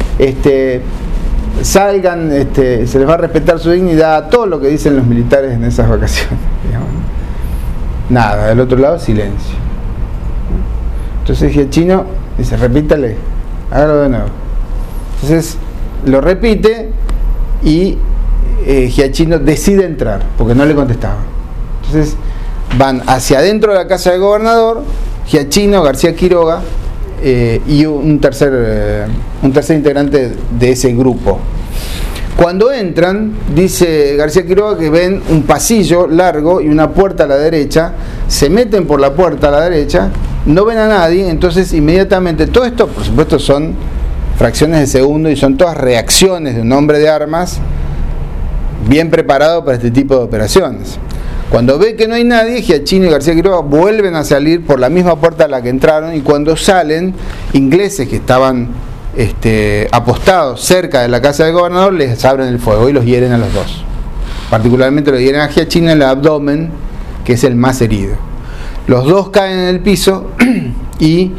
salgan, se les va a respetar su dignidad, todo lo que dicen los militares en esas vacaciones, digamos. Nada, del otro lado silencio. Entonces Giachino dice, repítale, hágalo de nuevo. Entonces lo repite y Giachino decide entrar, porque no le contestaba. Entonces van hacia adentro de la casa del gobernador, Giachino, García Quiroga y un tercer integrante de ese grupo. Cuando entran, dice García Quiroga que ven un pasillo largo y una puerta a la derecha, se meten por la puerta a la derecha, no ven a nadie, entonces inmediatamente, todo esto por supuesto son fracciones de segundo y son todas reacciones de un hombre de armas bien preparado para este tipo de operaciones. Cuando ve que no hay nadie, Giachino y García Quiroga vuelven a salir por la misma puerta a la que entraron, y cuando salen, ingleses que estaban apostados cerca de la casa del gobernador les abren el fuego y los hieren a los dos. Particularmente lo hieren a Giachino en el abdomen, que es el más herido. Los dos caen en el piso y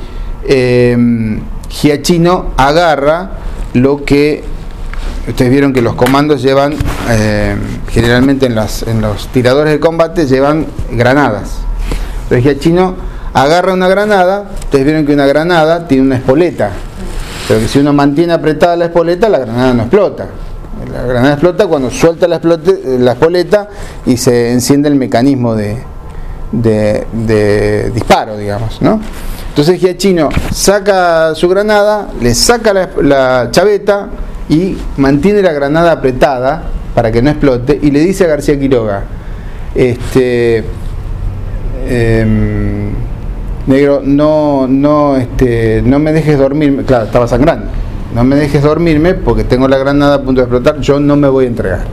Giachino agarra lo que ustedes vieron que los comandos llevan, generalmente en los tiradores de combate llevan granadas. Entonces Giachino agarra una granada. Ustedes vieron que una granada tiene una espoleta, pero que si uno mantiene apretada la espoleta, la granada no explota. La granada explota cuando suelta la espoleta y se enciende el mecanismo de disparo, digamos, ¿no? Entonces Giachino saca su granada, le saca la chaveta y mantiene la granada apretada para que no explote, y le dice a García Quiroga, negro, no me dejes dormirme. Claro, estaba sangrando. No me dejes dormirme porque tengo la granada a punto de explotar, yo no me voy a entregar.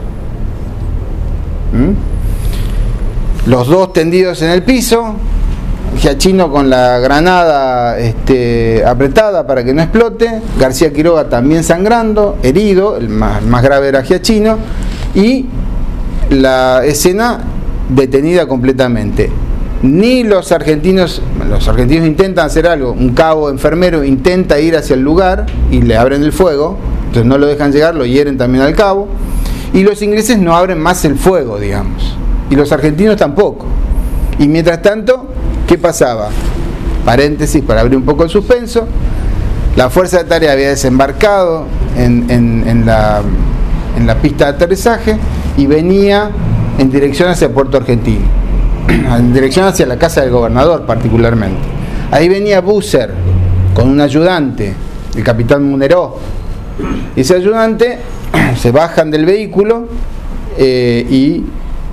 Los dos tendidos en el piso, Giachino con la granada apretada para que no explote, García Quiroga también sangrando, herido, el más grave era Giachino, y la escena detenida completamente. Ni los argentinos intentan hacer algo, un cabo enfermero intenta ir hacia el lugar y le abren el fuego, entonces no lo dejan llegar, lo hieren también al cabo, y los ingleses no abren más el fuego, digamos, y los argentinos tampoco. Y mientras tanto, ¿qué pasaba? Paréntesis para abrir un poco el suspenso: la fuerza de tarea había desembarcado en la pista de aterrizaje y venía en dirección hacia Puerto Argentino, en dirección hacia la casa del gobernador particularmente. Ahí venía Busser con un ayudante, el capitán Moneró. Ese ayudante se bajan del vehículo y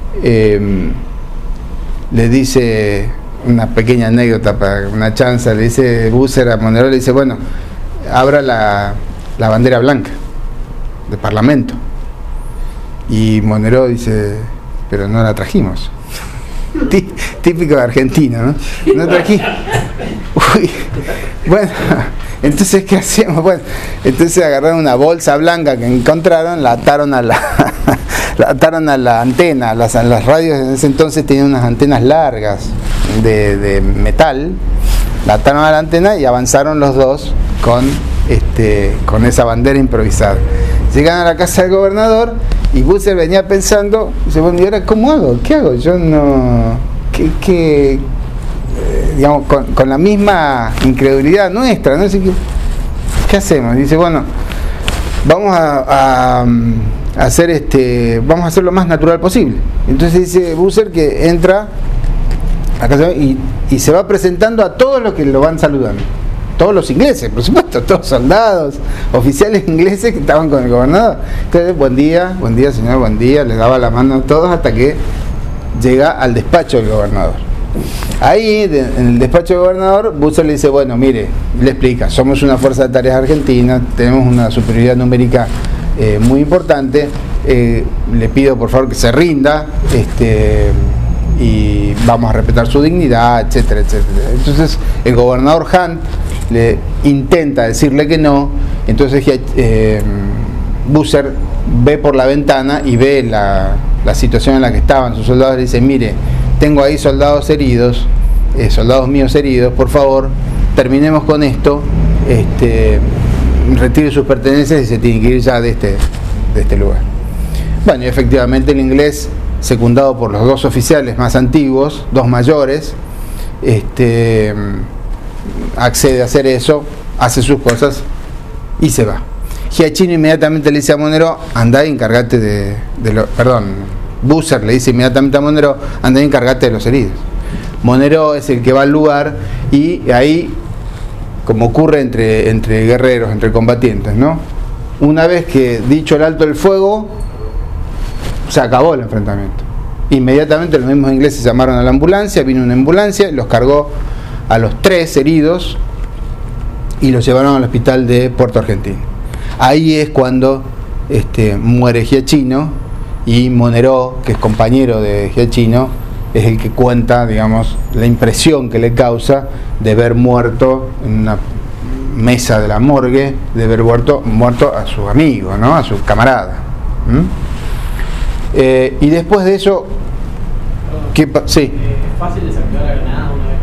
le dice una pequeña anécdota, para una chanza, le dice Busser a Moneró, le dice, bueno, abra la bandera blanca del Parlamento. Y Moneró dice, pero no la trajimos. Típico de Argentina, ¿no? No trají. Uy. Bueno, entonces ¿qué hacemos? Bueno, entonces agarraron una bolsa blanca que encontraron, la ataron a la antena. Las radios en ese entonces tenían unas antenas largas de metal, la ataron a la antena y avanzaron los dos con esa bandera improvisada. Llegan a la casa del gobernador y Busser venía pensando, dice, bueno, ¿y ahora cómo hago? ¿Qué hago? Yo no... digamos, con la misma incredulidad nuestra, ¿no? Así que, ¿qué hacemos? Dice, bueno, vamos a hacer lo más natural posible. Entonces dice Busser que entra a casa y se va presentando a todos los que lo van saludando. Todos los ingleses, por supuesto, todos soldados, oficiales ingleses que estaban con el gobernador. Entonces, buen día señor, buen día, le daba la mano a todos hasta que llega al despacho del gobernador. Ahí, en el despacho del gobernador, Busser le dice, bueno, mire, le explica, somos una fuerza de tareas argentina, tenemos una superioridad numérica muy importante, le pido por favor que se rinda, y vamos a respetar su dignidad, etcétera, etcétera. Entonces el gobernador Hunt le intenta decirle que no, entonces Busser ve por la ventana y ve la situación en la que estaban sus soldados, le dice, mire, tengo ahí soldados heridos, soldados míos heridos, por favor, terminemos con esto, retire sus pertenencias y se tiene que ir ya de este lugar. Bueno, y efectivamente el inglés, secundado por los dos oficiales más antiguos, dos mayores, accede a hacer eso, hace sus cosas y se va. Giachino inmediatamente le dice a Moneró, andá y encargate Busser le dice inmediatamente a Moneró, andá y encargate de los heridos. Moneró es el que va al lugar y ahí, como ocurre entre guerreros, entre combatientes, ¿no? Una vez que dicho el alto el fuego, se acabó el enfrentamiento. Inmediatamente los mismos ingleses llamaron a la ambulancia, vino una ambulancia, los cargó a los 3 heridos y los llevaron al hospital de Puerto Argentino. Ahí es cuando muere Giachino y Moneró, que es compañero de Giachino, es el que cuenta, digamos, la impresión que le causa de ver muerto en una mesa de la morgue, de ver muerto a su amigo, ¿no? A su camarada. Y después de eso, ¿qué sí? ¿Es fácil desactivar la granada una vez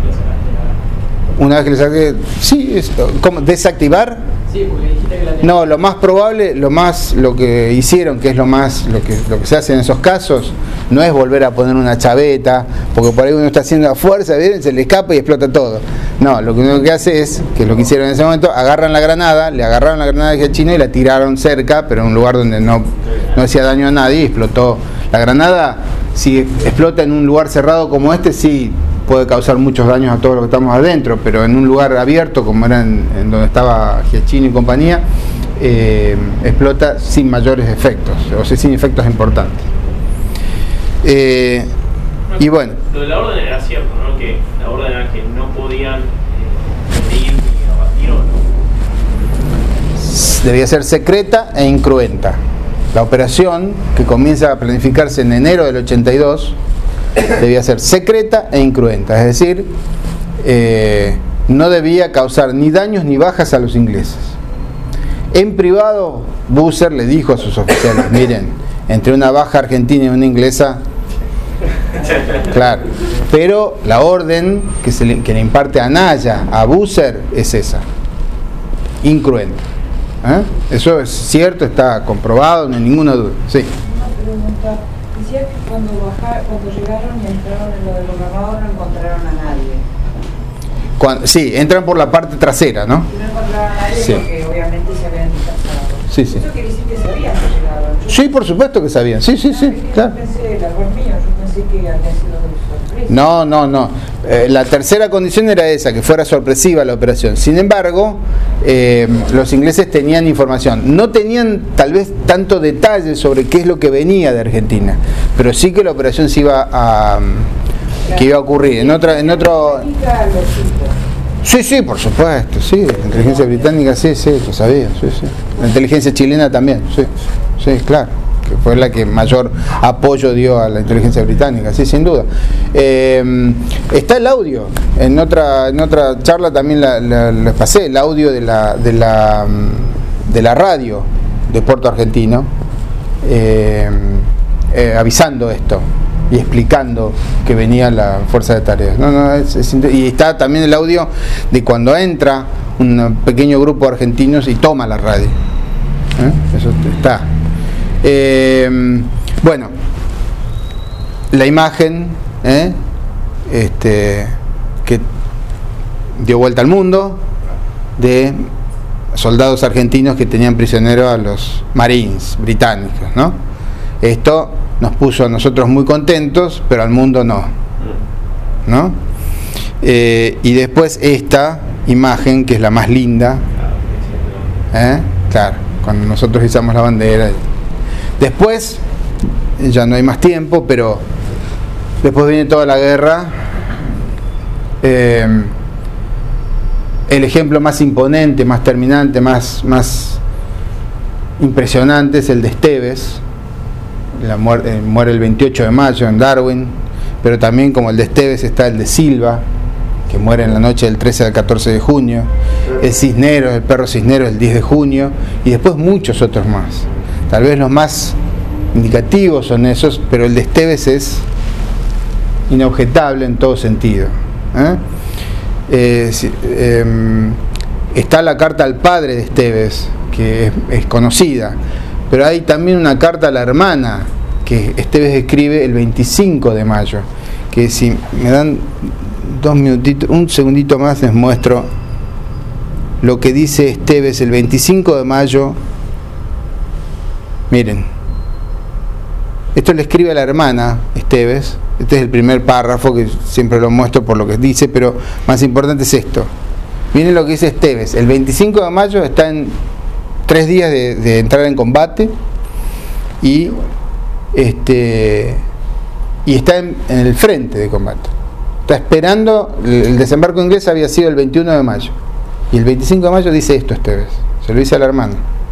Una vez que le saque, sí, ¿cómo? ¿Desactivar? Sí, porque dijiste que la tenés. No, lo más probable, lo que hicieron, que es lo que se hace en esos casos, no es volver a poner una chaveta, porque por ahí uno está haciendo la fuerza, ¿bien? Se le escapa y explota todo. No, lo que uno que hace es, que es lo que hicieron en ese momento, agarran la granada, le agarraron la granada de chino y la tiraron cerca, pero en un lugar donde no hacía daño a nadie, y explotó. La granada, si explota en un lugar cerrado como este, sí puede causar muchos daños a todos los que estamos adentro, pero en un lugar abierto como era en donde estaba Giachino y compañía, explota sin mayores efectos, o sea, sin efectos importantes. Y bueno, lo de la orden era cierto, ¿no? Que la orden era que no podían medir ni abatir o no. Debía ser secreta e incruenta. La operación, que comienza a planificarse en enero del 82, debía ser secreta e incruenta, es decir, no debía causar ni daños ni bajas a los ingleses. En privado, Busser le dijo a sus oficiales, miren, entre una baja argentina y una inglesa, claro, pero la orden que le imparte a Anaya, a Busser, es esa, incruenta. Eso es cierto, está comprobado, no hay ninguna duda. Sí. Una pregunta. Decía que cuando llegaron y entraron en lo del gobernador no encontraron a nadie. Sí, entran por la parte trasera, ¿no? No encontraron a nadie, sí, porque obviamente se habían dispersado. Sí, sí. ¿Eso quiere decir que sabían que llegaron? Sí, por supuesto que sabían. Sí, claro. Yo pensé, el error mío, yo pensé que había sido sorpresa. No. La tercera condición era esa, que fuera sorpresiva la operación. Sin embargo, los ingleses tenían información. No tenían tal vez tanto detalle sobre qué es lo que venía de Argentina, pero sí que la operación se iba a ocurrir. En otro. Sí, por supuesto, sí. La inteligencia británica, sí, lo sabía, sí. La inteligencia chilena también, sí, claro. Que fue la que mayor apoyo dio a la inteligencia británica, sí, sin duda. Está el audio, en otra charla también les pasé el audio de la radio de Puerto Argentino, avisando esto y explicando que venía la fuerza de tareas. Y está también el audio de cuando entra un pequeño grupo de argentinos y toma la radio. Eso está. Bueno, la imagen que dio vuelta al mundo de soldados argentinos que tenían prisioneros a los marines británicos, ¿no? Esto nos puso a nosotros muy contentos, pero al mundo no, y después esta imagen, que es la más linda, claro, cuando nosotros izamos la bandera. Después, ya no hay más tiempo, pero después viene toda la guerra. El ejemplo más imponente, más terminante, más impresionante es el de Esteves. Muere el 28 de mayo en Darwin, pero también como el de Esteves está el de Silva, que muere en la noche del 13 al 14 de junio, el perro Cisneros el 10 de junio, y después muchos otros más. Tal vez los más indicativos son esos, pero el de Esteves es inobjetable en todo sentido. Está la carta al padre de Esteves, que es conocida, pero hay también una carta a la hermana que Esteves escribe el 25 de mayo, que si me dan un segundito más les muestro lo que dice Esteves el 25 de mayo. Miren, esto le escribe a la hermana Esteves. Este es el primer párrafo, que siempre lo muestro por lo que dice, pero más importante es esto. Miren lo que dice Esteves. El 25 de mayo está en 3 días de entrar en combate y está en el frente de combate. Está esperando. El desembarco inglés había sido el 21 de mayo y el 25 de mayo dice esto Esteves. Se lo dice a la hermana.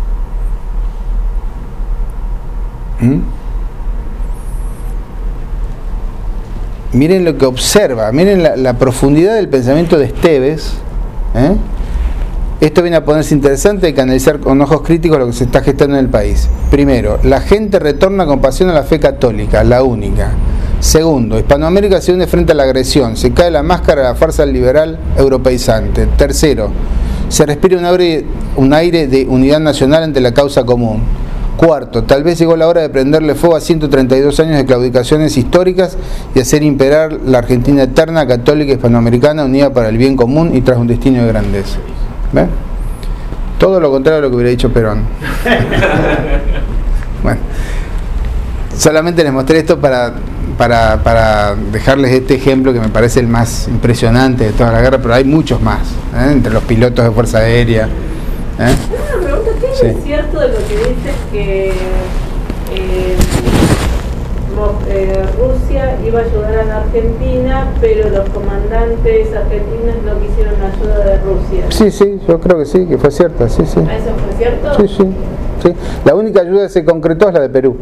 Miren lo que observa, miren la profundidad del pensamiento de Esteves. Esto viene a ponerse interesante, hay que analizar con ojos críticos lo que se está gestando en el país. Primero, la gente retorna con pasión a la fe católica, la única. Segundo, Hispanoamérica se une frente a la agresión, se cae la máscara de la farsa liberal europeizante. Tercero, se respira un aire de unidad nacional ante la causa común. Cuarto, tal vez llegó la hora de prenderle fuego a 132 años de claudicaciones históricas y hacer imperar la Argentina eterna, católica, hispanoamericana, unida para el bien común y tras un destino de grandeza. ¿Ven? Todo lo contrario de lo que hubiera dicho Perón. Bueno, solamente les mostré esto para dejarles este ejemplo que me parece el más impresionante de toda la guerra, pero hay muchos más, entre los pilotos de Fuerza Aérea. Una pregunta, ¿qué es cierto de lo que dices que Rusia iba a ayudar a la Argentina, pero los comandantes argentinos no quisieron ayuda de Rusia? Sí, yo creo que sí, que fue cierto, sí. ¿Eso fue cierto? Sí. La única ayuda que se concretó es la de Perú.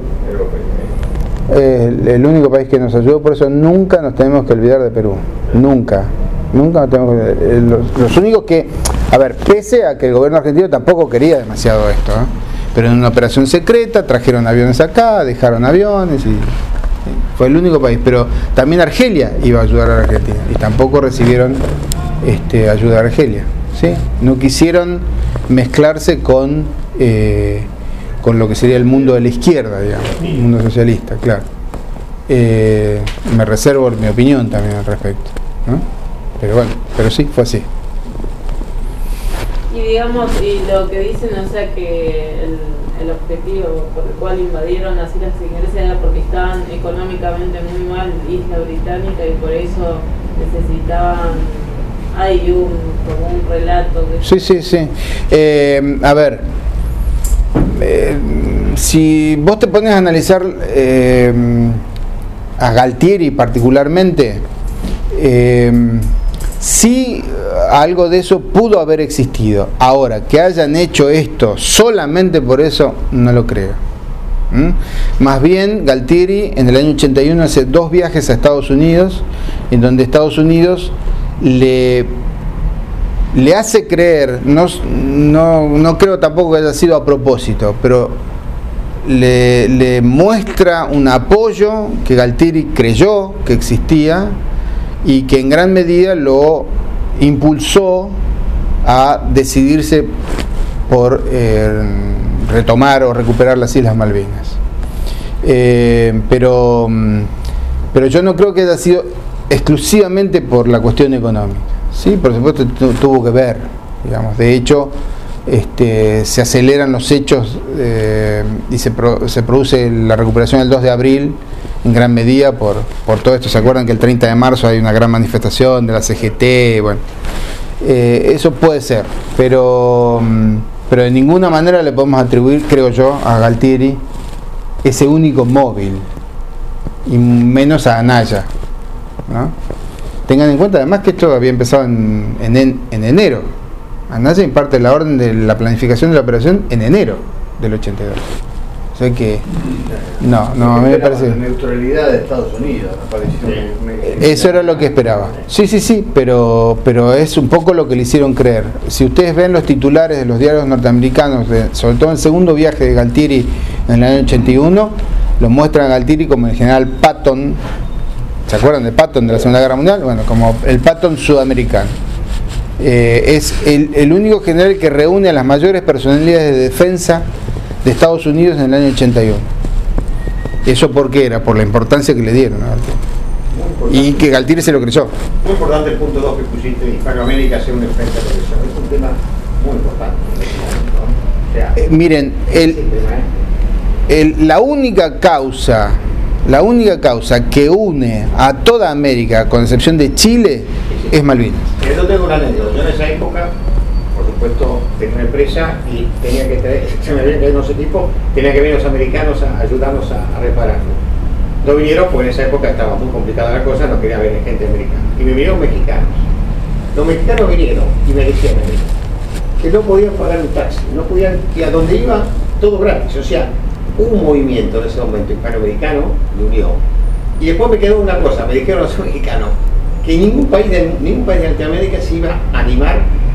El único país que nos ayudó, por eso nunca nos tenemos que olvidar de Perú. Nunca nos tenemos que olvidar. Los únicos que, a ver, pese a que el gobierno argentino tampoco quería demasiado esto, pero en una operación secreta trajeron aviones acá, dejaron aviones y fue el único país. Pero también Argelia iba a ayudar a la Argentina y tampoco recibieron ayuda de Argelia, ¿sí? No quisieron mezclarse con lo que sería el mundo de la izquierda, digamos, el mundo socialista, claro. Me reservo mi opinión también al respecto, ¿no? Pero bueno, sí, fue así. Y digamos, y lo que dicen, o sea, que el objetivo por el cual invadieron las islas ingleses era porque estaban económicamente muy mal, isla británica, y por eso necesitaban, como un relato. Sí. A ver, si vos te pones a analizar a Galtieri particularmente, sí, algo de eso pudo haber existido. Ahora, que hayan hecho esto solamente por eso, no lo creo. Más bien, Galtieri en el año 81 hace 2 viajes a Estados Unidos, en donde Estados Unidos le hace creer, no creo tampoco que haya sido a propósito, pero le muestra un apoyo que Galtieri creyó que existía y que en gran medida lo impulsó a decidirse por retomar o recuperar las Islas Malvinas. Pero yo no creo que haya sido exclusivamente por la cuestión económica. Sí, por supuesto tuvo que ver, digamos. De hecho, se aceleran los hechos y se produce la recuperación el 2 de abril en gran medida por todo esto. ¿Se acuerdan que el 30 de marzo hay una gran manifestación de la CGT? Bueno, eso puede ser, pero de ninguna manera le podemos atribuir, creo yo, a Galtieri ese único móvil, y menos a Anaya, ¿no? Tengan en cuenta además que esto había empezado en enero. Anaya imparte la orden de la planificación de la operación en enero del 82. O sea que no, a mí me parece la neutralidad de Estados Unidos, me pareció. Eso era lo que esperaba. Sí, pero es un poco lo que le hicieron creer. Si ustedes ven los titulares de los diarios norteamericanos, sobre todo el segundo viaje de Galtieri en el año 81, lo muestran a Galtieri como el general Patton. ¿Se acuerdan de Patton de la Segunda Guerra Mundial? Bueno, como el Patton sudamericano. Es el único general que reúne a las mayores personalidades de defensa de Estados Unidos en el año 81. ¿Eso por qué era? Por la importancia que le dieron a Galtieri. Y que Galtieri se lo creyó. Muy importante el punto 2 que pusiste, Hispanoamérica sea un frente a progresión. Es un tema muy importante, ¿no? O sea, miren, la única causa que une a toda América, con excepción de Chile, es Malvinas. Yo tengo una anécdota. Yo en esa época, por supuesto, tenía una empresa y tenía que traer unos equipos, tenía que venir los americanos a ayudarnos a repararlo. No vinieron porque en esa época estaba muy complicada la cosa, no quería ver gente americana. Y me vinieron mexicanos. Los mexicanos vinieron y me decían a mí que no podían pagar un taxi, no podían, y a donde iba todo gratis. O sea, hubo un movimiento en ese momento hispanoamericano de unión. Y después me quedó una cosa, me dijeron los mexicanos que ningún país de Latinoamérica se iba a animar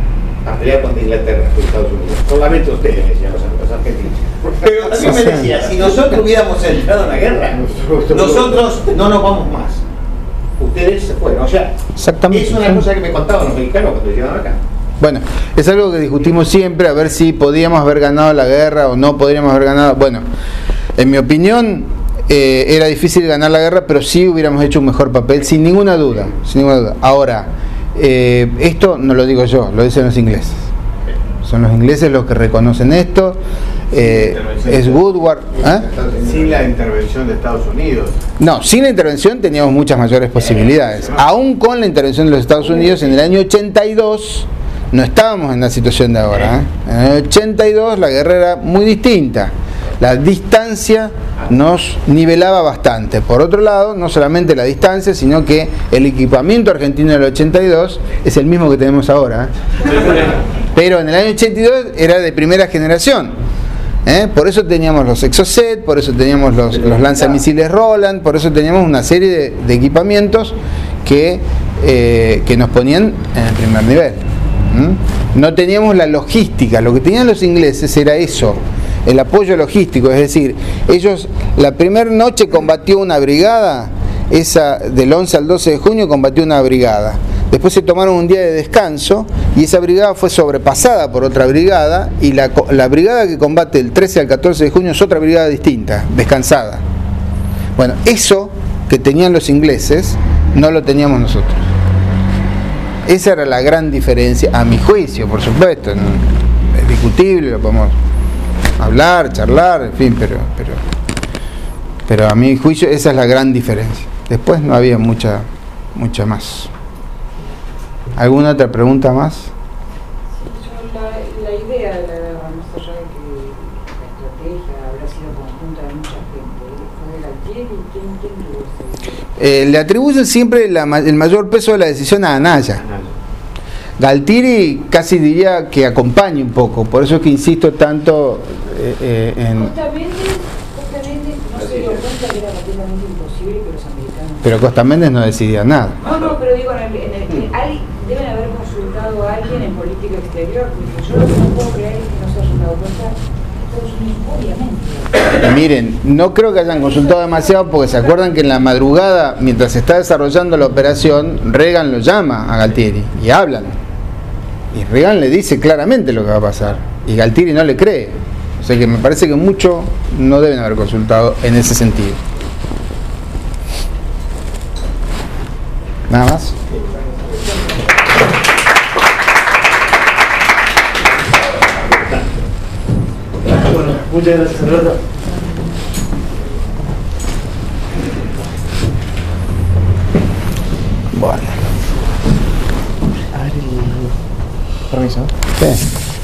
a pelear contra Inglaterra y Estados Unidos. Solamente ustedes, me decían los argentinos. Pero también me decía, si nosotros hubiéramos entrado en la guerra, nosotros no nos vamos más. Ustedes se fueron. O sea, es una cosa que me contaban los mexicanos cuando llegaron acá. Bueno, es algo que discutimos siempre, a ver si podíamos haber ganado la guerra o no podríamos haber ganado. Bueno, en mi opinión, era difícil ganar la guerra, pero sí hubiéramos hecho un mejor papel, sin ninguna duda. Sin ninguna duda. Ahora, esto no lo digo yo, lo dicen los ingleses. Son los ingleses los que reconocen esto. Es Woodward. Sin la intervención de Estados Unidos. No, sin la intervención teníamos muchas mayores posibilidades. Aún con la intervención de los Estados Unidos, en el año 82 no estábamos en la situación de ahora. En el 82 la guerra era muy distinta. La distancia nos nivelaba bastante. Por otro lado, no solamente la distancia, sino que el equipamiento argentino del 82 es el mismo que tenemos ahora. Pero en el año 82 era de primera generación. Por eso teníamos los Exocet, por eso teníamos los lanzamisiles Roland, por eso teníamos una serie de equipamientos que nos ponían en el primer nivel. No teníamos la logística. Lo que tenían los ingleses era eso, el apoyo logístico. Es decir, ellos la primera noche combatió una brigada, esa del 11 al 12 de junio combatió una brigada. Después se tomaron un día de descanso y esa brigada fue sobrepasada por otra brigada, y la brigada que combate el 13 al 14 de junio es otra brigada distinta, descansada. Bueno, eso que tenían los ingleses no lo teníamos nosotros. Esa era la gran diferencia, a mi juicio, por supuesto. Es discutible, lo podemos hablar, charlar, en fin, pero a mi juicio esa es la gran diferencia. Después no había mucha más. ¿Alguna otra pregunta más? La idea de la guerra, más allá de que la estrategia habrá sido conjunta de mucha gente, ¿fue de Galtieri? ¿Quién tuvo ese? Le atribuyen siempre el mayor peso de la decisión a Anaya. Galtieri casi diría que acompaña un poco, por eso es que insisto tanto en... Costa Méndez no se dio cuenta que era completamente imposible que los americanos... Pero Costa Méndez no decidía nada. No, pero digo, deben haber consultado a alguien en política exterior, porque yo lo que no puedo creer es que no se hayan dado cuenta Estados Unidos, obviamente. Miren, no creo que hayan consultado demasiado, porque se acuerdan que en la madrugada, mientras se está desarrollando la operación, Reagan lo llama a Galtieri y hablan. Y Reagan le dice claramente lo que va a pasar. Y Galtieri no le cree. O sea que me parece que mucho no deben haber consultado en ese sentido. Nada más. Bueno, muchas gracias, Alberto. Bueno. Permiso. Sí.